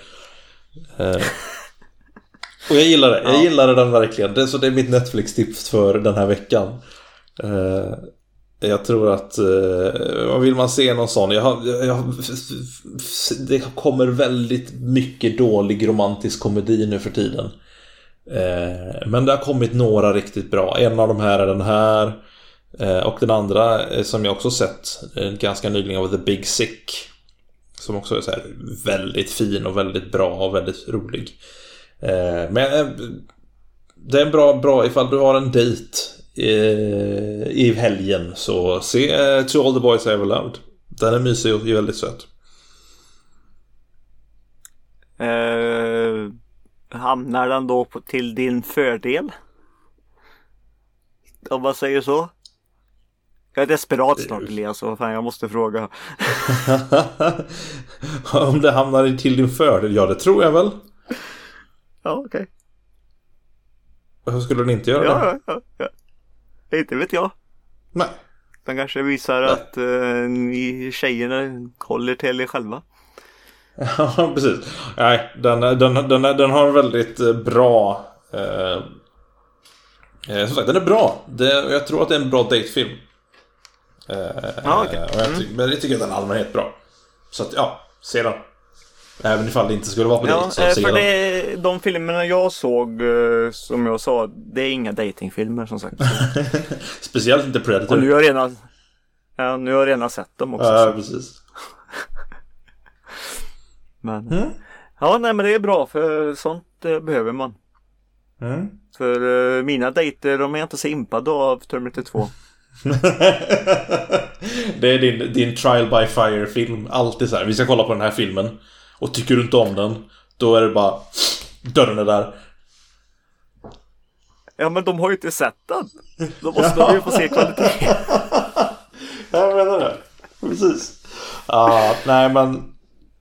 Och jag gillar det. Jag gillade den verkligen. Det är mitt Netflix-tips för den här veckan. Jag tror att vill man se någon sån, det kommer väldigt mycket dålig romantisk komedi nu för tiden. Men det har kommit några riktigt bra. En av de här är den här. Och den andra som jag också sett ganska nyligen var The Big Sick, som också är så här väldigt fin och väldigt bra och väldigt rolig. Men det är en bra ifall du har en dejt i helgen, så se To All The Boys I Ever Loved. Den är mysig och väldigt söt. Hamnar den då till din fördel? Om man säger så. Jag är desperat snart, Elias, så fan jag måste fråga. Om det hamnar till din fördel, ja det tror jag väl. Ja, okej. Varför skulle den inte göra det? Ja. Inte vet jag. Nej. Den kanske visar att ni tjejerna håller till er själva. Ja, precis. Nej, den har väldigt bra Som sagt, den är bra. Jag tror att det är en bra datefilm. Okay. Men jag tycker att den är allmänhet bra. Så att, ja, se den. Även ifall det inte skulle vara på dejt, så se för den. De filmerna jag såg, som jag sa, det är inga datingfilmer som sagt. Speciellt inte Predator. Och nu har jag redan sett dem också. Ja, precis. Men, ja, nej, men det är bra, för sånt behöver man. För mina dejter, de är inte så impade av Terminator 2. Det är din trial by fire film. Alltid så här, vi ska kolla på den här filmen. Och tycker du inte om den, då är det bara dörren är där. Ja, men de har ju inte sett den. Då måste de ju få se kvalitet. Jag menar det. Precis. Nej, men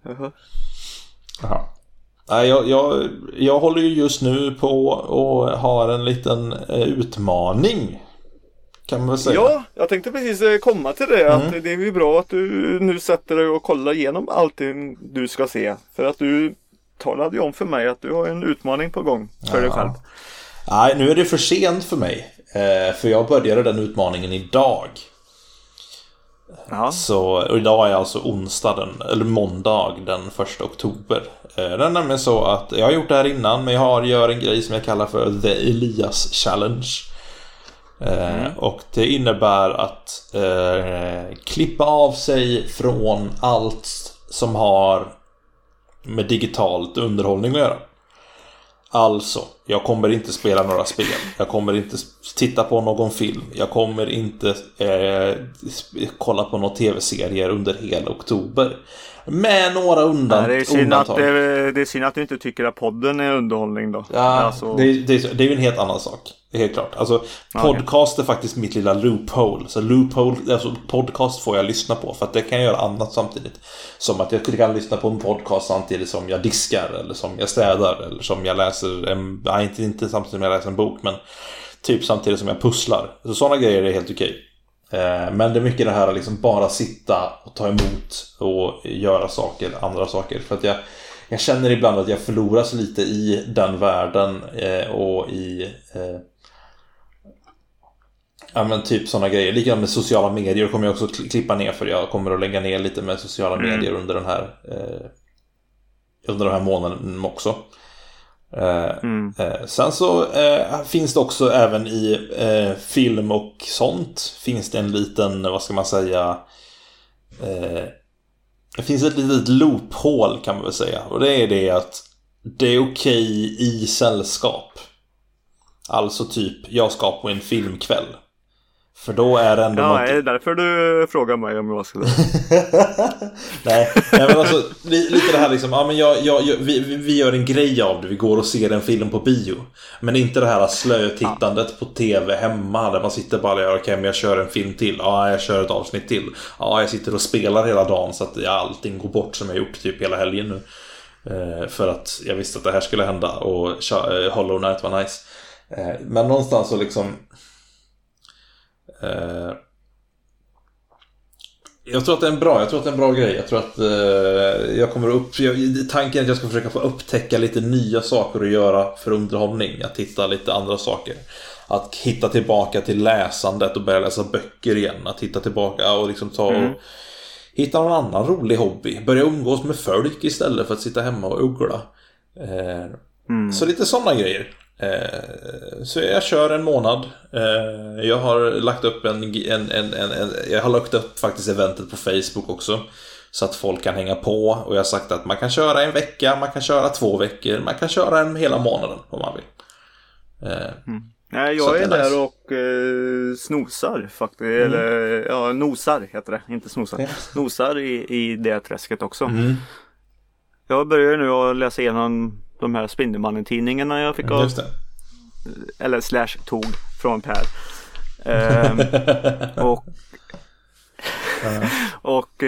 Nej, jag håller ju just nu på och har en liten utmaning, kan man väl säga. Ja, jag tänkte precis komma till det. Att det är ju bra att du nu sätter dig och kollar igenom allting du ska se. För att du talade ju om för mig att du har en utmaning på gång för dig själv. Nej, nu är det för sent för mig. För jag började den utmaningen idag. Så idag är alltså måndag den 1 oktober. Det är nämligen så att jag har gjort det här innan, men jag gör en grej som jag kallar för The Elias Challenge. Och det innebär att klippa av sig från allt som har med digitalt underhållning att göra. Alltså, jag kommer inte spela några spel. Jag kommer inte titta på någon film. Jag kommer inte kolla på några tv-serier under hela oktober. Med några undantag. Det är synd att du inte tycker att podden är underhållning då. Ja, alltså... det är ju en helt annan sak. Det är helt klart. Alltså, podcast är faktiskt mitt lilla loophole. Så alltså podcast får jag lyssna på. För att det kan jag göra annat samtidigt. Som att jag kan lyssna på en podcast samtidigt som jag diskar. Eller som jag städar. Eller som jag läser inte samtidigt som jag läser en bok. Men typ samtidigt som jag pusslar. Så sådana grejer är helt okej. Men det är mycket det här att liksom bara sitta och ta emot och göra andra saker. För att jag känner ibland att jag förloras lite i den världen och i men typ sådana grejer. Likadant med sociala medier kommer jag också klippa ner, för jag kommer att lägga ner lite med sociala medier under den här månaden också. Sen så finns det också även i film och sånt finns det en liten, vad ska man säga, det finns ett litet loophole, kan man väl säga. Och det är det att det är okej i sällskap. Alltså typ, jag ska på en filmkväll. För då är det ändå är det därför du frågar mig om jag skulle... Nej, men alltså lite det här liksom, men vi gör en grej av det. Vi går och ser en film på bio. Men inte det här slötittandet på tv hemma, där man sitter bara och gör, okej, men jag kör en film till. Jag kör ett avsnitt till. Jag sitter och spelar hela dagen så att allting går bort som jag gjort typ hela helgen nu. För att jag visste att det här skulle hända. Och Hollow Knight var nice. Men någonstans så liksom... Jag tror att det är en bra grej. Jag tror att jag kommer tanken är att jag ska försöka få upptäcka lite nya saker att göra för underhållning. Att hitta lite andra saker. Att hitta tillbaka till läsandet och börja läsa böcker igen. Att hitta tillbaka och liksom hitta någon annan rolig hobby. Börja umgås med folk istället för att sitta hemma och uggla. Så lite sådana grejer. Så jag kör en månad. Jag har lagt upp jag har lagt upp faktiskt eventet på Facebook också, så att folk kan hänga på. Och jag har sagt att man kan köra en vecka, man kan köra 2 veckor, man kan köra en hela månaden om man vill. Jag är där och snosar faktiskt. Eller nosar heter det, inte snosar. Nosar i det träsket också. Jag börjar nu att läsa igenom de här Spindelmannen-tidningarna jag fick av, eller / tog från Per. Och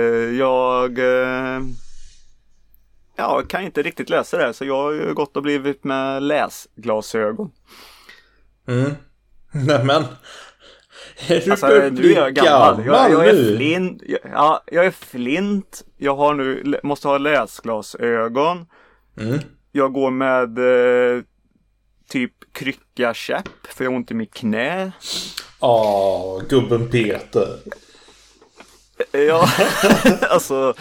jag kan inte riktigt läsa det här, så jag har ju gått och blivit med läsglasögon. Nämen. Är du du är gammal? Jag är flint. Jag är flint. Jag har måste ha läsglasögon. Jag går med typ krycka käpp för jag har ont i mitt knä. Gubben Peter. Ja, alltså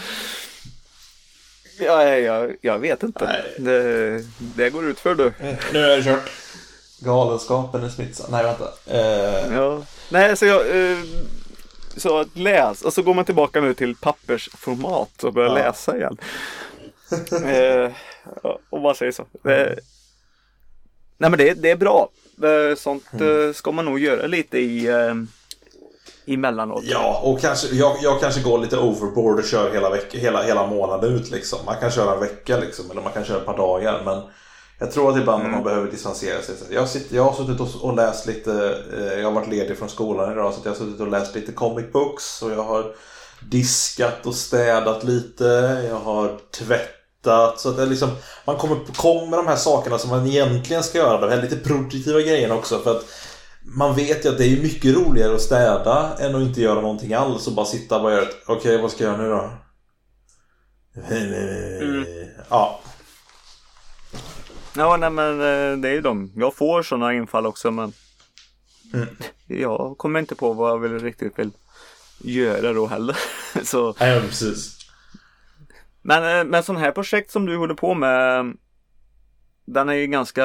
jag vet inte. Det går ut för du. Nu är det kört. Galenskapen är smittsam. Nej, vänta. Ja. Nej, så att läs. Och så går man tillbaka nu till pappersformat och börjar läsa igen. Och vad säger så? Nej, men det är bra. Sånt ska man nog göra lite i mellanåt. Ja, och kanske, jag kanske går lite overboard och kör hela månaden ut liksom. Man kan köra en vecka liksom, eller man kan köra ett par dagar. Men jag tror att ibland man behöver distansera sig. Jag har suttit och läst lite, jag har varit ledig från skolan idag, så jag har suttit och läst lite comic books. Och jag har diskat och städat lite. Jag har tvättat. Så att det liksom, man kommer med de här sakerna som man egentligen ska göra. De här lite produktiva grejerna också, för att man vet ju att det är mycket roligare att städa än att inte göra någonting alls och bara sitta och bara göra okej, vad ska jag göra nu då? Ja. Ja, nej, men det är ju jag får sådana infall också, men jag kommer inte på vad jag riktigt vill göra då heller. Så. Ja, precis. Men sån här projekt som du håller på med, den är ju ganska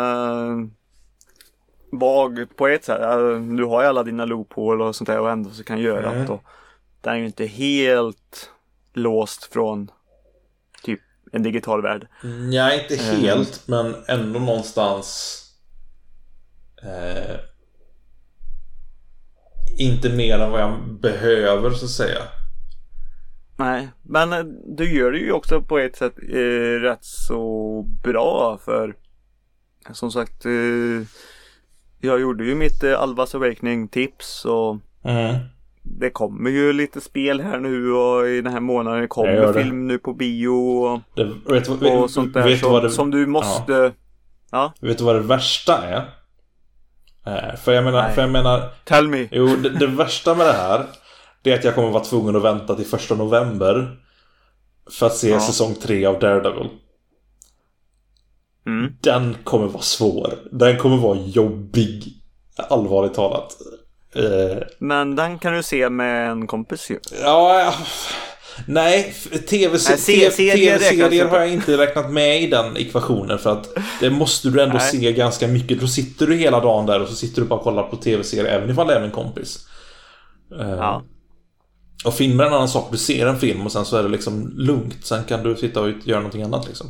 vag på ett sätt. Du har ju alla dina loophole och sånt där och ändå så kan göra det. Och den är ju inte helt låst från typ en digital värld. Nej, inte helt, men ändå någonstans inte mer än vad jag behöver, så att säga. Nej, men du gör det ju också på ett sätt rätt så bra, för som sagt jag gjorde ju mitt Alvas Awakening tips och det kommer ju lite spel här nu och i den här månaden det kommer film nu på bio och, och sånt där som du måste Vet du vad det värsta är? För jag menar Tell me. Jo, det värsta med det här, det är att jag kommer vara tvungen att vänta till 1 november för att se säsong 3 av Daredevil. Den kommer vara svår. Den kommer vara jobbig, allvarligt talat. Men den kan du se med en kompis ju. Ja, nej, tv-serier har jag inte räknat med i den ekvationen, för att det måste du ändå se ganska mycket. Då sitter du hela dagen där och så sitter du bara och kollar på tv-serier, även ifall det är med en kompis. Och filmer är en annan sak. Du ser en film och sen så är det liksom lugnt. Sen kan du sitta och göra någonting annat liksom.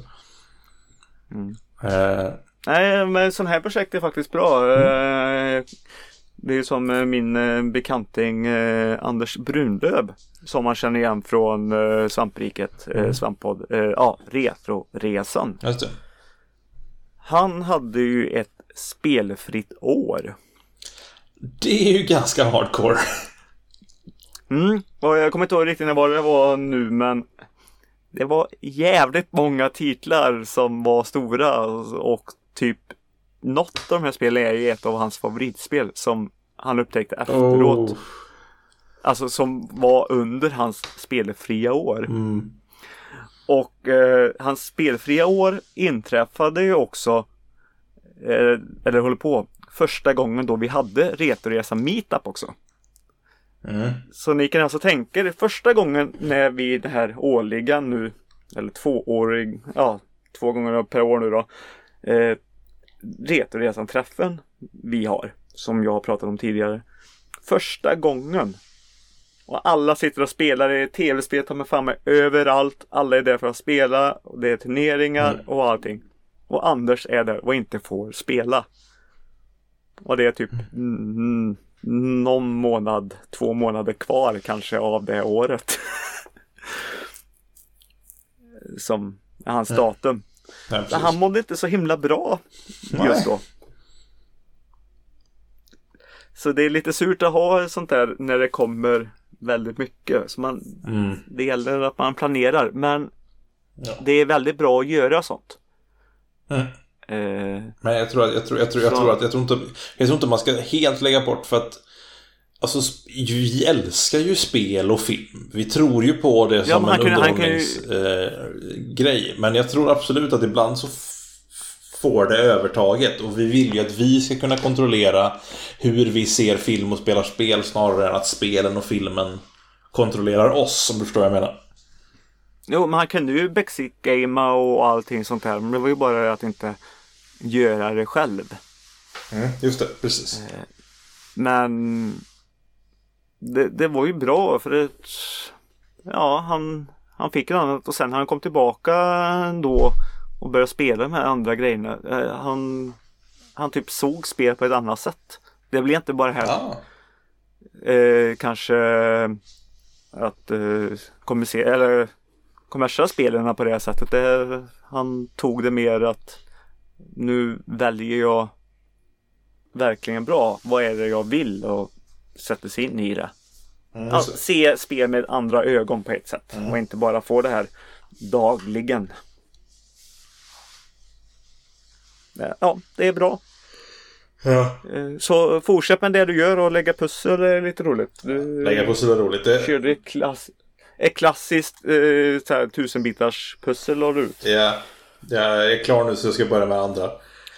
Nej, men sån här projekt är faktiskt bra. Det är som min bekanting Anders Brunlöv, som man känner igen från Svampriket, Svamppodd, Retroresan. Just det. Han hade ju ett spelfritt år. Det är ju ganska hardcore. Och jag kommer inte ihåg riktigt när det var nu, men det var jävligt många titlar som var stora, och typ något av de här spelen är ju ett av hans favoritspel som han upptäckte efteråt. Alltså som var under hans spelfria år. Och hans spelfria år inträffade ju också eller håller på första gången då vi hade Retroresa Meetup också. Så ni kan alltså tänka er första gången när vi det här årliga nu, eller 2 gånger per år nu då, Retroresan-träffen vi har, som jag har pratat om tidigare. Första gången. Och alla sitter och spelar i tv-spel, tar med fan med överallt. Alla är där för att spela, och det är turneringar och allting. Och Anders är där och inte får spela. Och det är typ någon månad, 2 månader kvar kanske av det året. Som är hans datum. Ja, han mådde inte så himla bra just då. Så det är lite surt att ha sånt där när det kommer väldigt mycket. Så det gäller att man planerar. Men det är väldigt bra att göra sånt. Men jag tror inte man ska helt lägga bort, för att alltså, vi älskar ju spel och film. Vi tror ju på det som en underhållningsgrej. Men jag tror absolut att ibland så får det övertaget. Och vi vill ju att vi ska kunna kontrollera hur vi ser film och spelar spel snarare än att spelen och filmen kontrollerar oss, om du förstår vad jag menar. Jo, men han kunde ju backseat-gamea och allting sånt här. Men det var ju bara att inte göra det själv. Just det, precis. Men det var ju bra för att ja, han fick det annat och sen han kom tillbaka då och började spela med andra grejerna. Han typ såg spel på ett annat sätt. Det blir inte bara här kanske att kommunicera eller kommersiella spelarna på det här sättet. Han tog det mer att nu väljer jag verkligen bra. Vad är det jag vill och sätter sig in i det. Att se spel med andra ögon på ett sätt och inte bara få det här dagligen. Ja, det är bra. Ja. Så fortsätt med det du gör och lägga pussel är lite roligt. Lägga pussel är roligt. Körde ett klassiskt 1000-bitars pussel har du ut. Ja, jag är klar nu så jag ska börja med andra.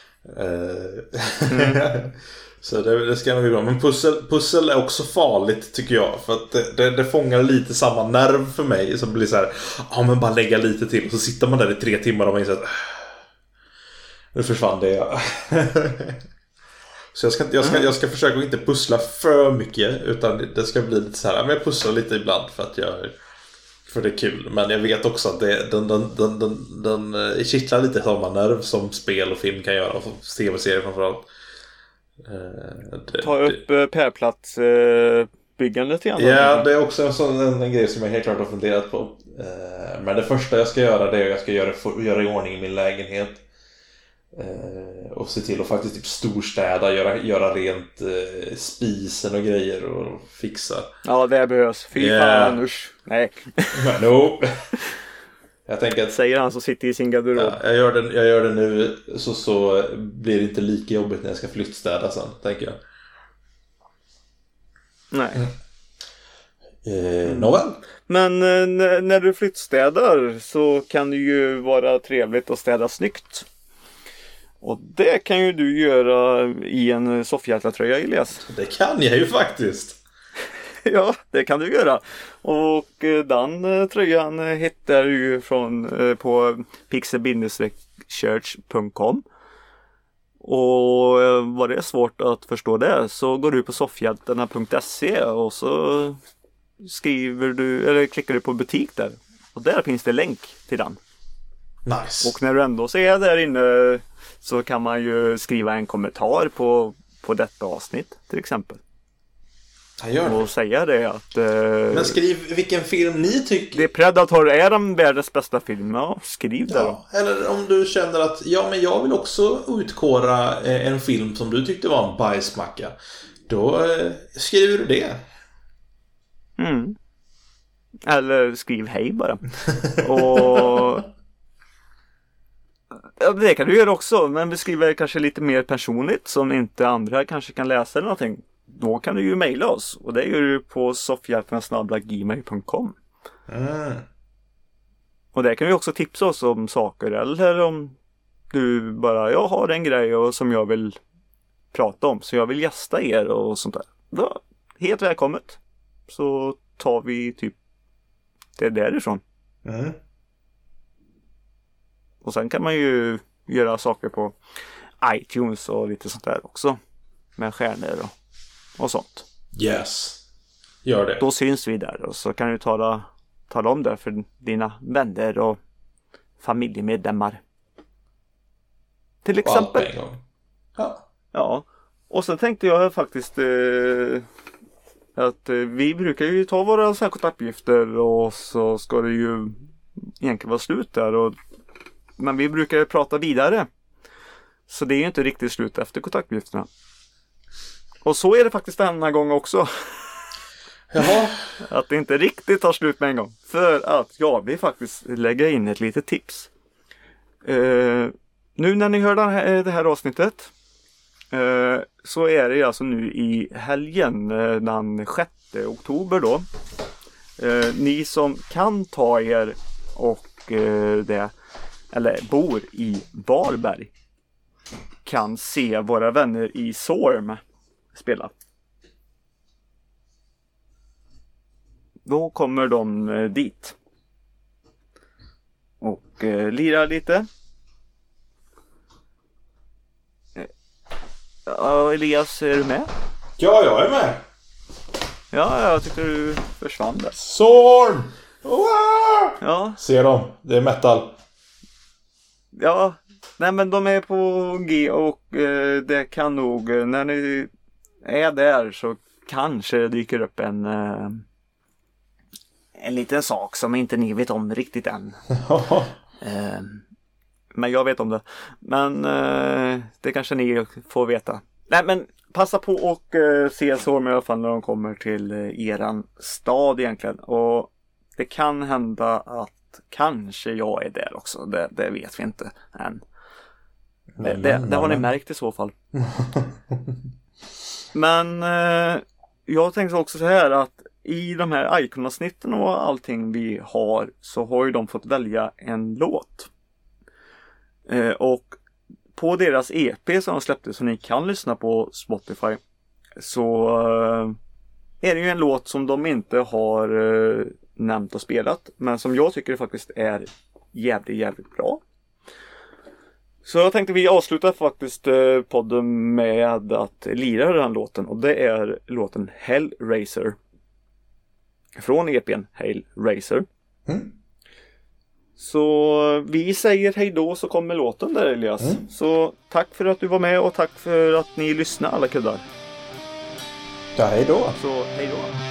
Så det ska nog bli bra. Men pussel är också farligt tycker jag. För att det fångar lite samma nerv för mig. Som blir så här, ja men bara lägga lite till. Och så sitter man där i 3 timmar och man inser att nu försvann det. Så jag ska försöka att inte pussla för mycket. Utan det ska bli lite så här, men jag pusslar lite ibland för det är kul. Men jag vet också att den kittlar lite samma nerv som spel och film kan göra. Och tv-serier framförallt. Ta upp pärplats byggandet igen. Ja, det är också en grej som jag helt klart har funderat på. Men det första jag ska göra det är att jag ska göra i ordning i min lägenhet. Och se till att faktiskt typ storstäda, göra rent spisen och grejer och fixa. Ja, det behövs. Fy fan, usch. Nej. No. Jag tänker att, säger han som sitter i sin garderob. Ja, jag gör det nu så blir det inte lika jobbigt när jag ska flyttstäda sen, tänker jag. Nej. Nåväl. Men när du flyttstädar så kan det ju vara trevligt att städa snyggt. Och det kan ju du göra i en soffhjärtatröja, Elias. Det kan jag ju faktiskt. Ja, det kan du göra. Och den tröjan hittar ju på pixel-church.com. Och var det är svårt att förstå det så går du på soffhjältarna.se och så klickar du på butik där. Och där finns det länk till den. Nice. Och när du ändå ser där inne så kan man ju skriva en kommentar på detta avsnitt till exempel. Jag gör det. Och säga det att men skriv vilken film ni tycker. Det Predator är den världens bästa film. Ja, skriv det då. Eller om du känner att men jag vill också utkåra en film som du tyckte var en bajsmacka. Då skriver du det. Eller skriv hej bara. Och ja, det kan du göra också. Men beskriva kanske lite mer personligt som inte andra kanske kan läsa eller någonting. Då kan du ju mejla oss. Och det gör du på soffhjältarna@gmail.com. Och där kan du också tipsa oss om saker. Eller om du bara, jag har en grej som jag vill prata om. Så jag vill gästa er och sånt där. Då, helt välkommet. Så tar vi typ det därifrån. Och sen kan man ju göra saker på iTunes och lite sånt där också. Med stjärnor och sånt. Yes. Gör det. Då syns vi där och så kan du tala om det för dina vänner och familjemedlemmar. Till exempel. Ja. Och så tänkte jag faktiskt att vi brukar ju ta våra kontaktuppgifter och så ska det ju egentligen vara slut där. Men vi brukar ju prata vidare. Så det är ju inte riktigt slut efter kontaktuppgifterna. Och så är det faktiskt denna gång också. Jaha. Att det inte riktigt tar slut med en gång. För att jag vill faktiskt lägga in ett litet tips. Nu när ni hör det här avsnittet. Så är det alltså nu i helgen den 6 oktober då. Ni som kan ta er och eller bor i Varberg. kan se våra vänner i Sorm spela. Då kommer de dit. Och lirar lite. Ja, Elias, är du med? Ja, jag är med. Ja, jag tycker du försvann där. Sorm! Wow! Ja. Ser dem, det är metal. Ja, nej men de är på G och det kan nog, när ni är där så kanske det dyker upp en liten sak som inte ni vet om riktigt än. Men jag vet om det. Men det kanske ni får veta. Nej men passa på och se Sorm i alla fall när de kommer till eran stad egentligen. Och det kan hända att kanske jag är där också. Det vet vi inte än. Det har ni märkt i så fall. Men jag tänkte också så här att i de här ikonavsnitten och allting vi har så har ju de fått välja en låt. Och på deras EP som de släppte så ni kan lyssna på Spotify så är det ju en låt som de inte har nämnt och spelat men som jag tycker faktiskt är jävligt bra. Så jag tänkte vi avslutar faktiskt podden med att lira den låten och det är låten Hellraiser från EP:n Hellraiser. Så vi säger hej då så kommer låten där Elias. Så tack för att du var med och tack för att ni lyssnade alla kuddar. Ja, hej då. Så hej då.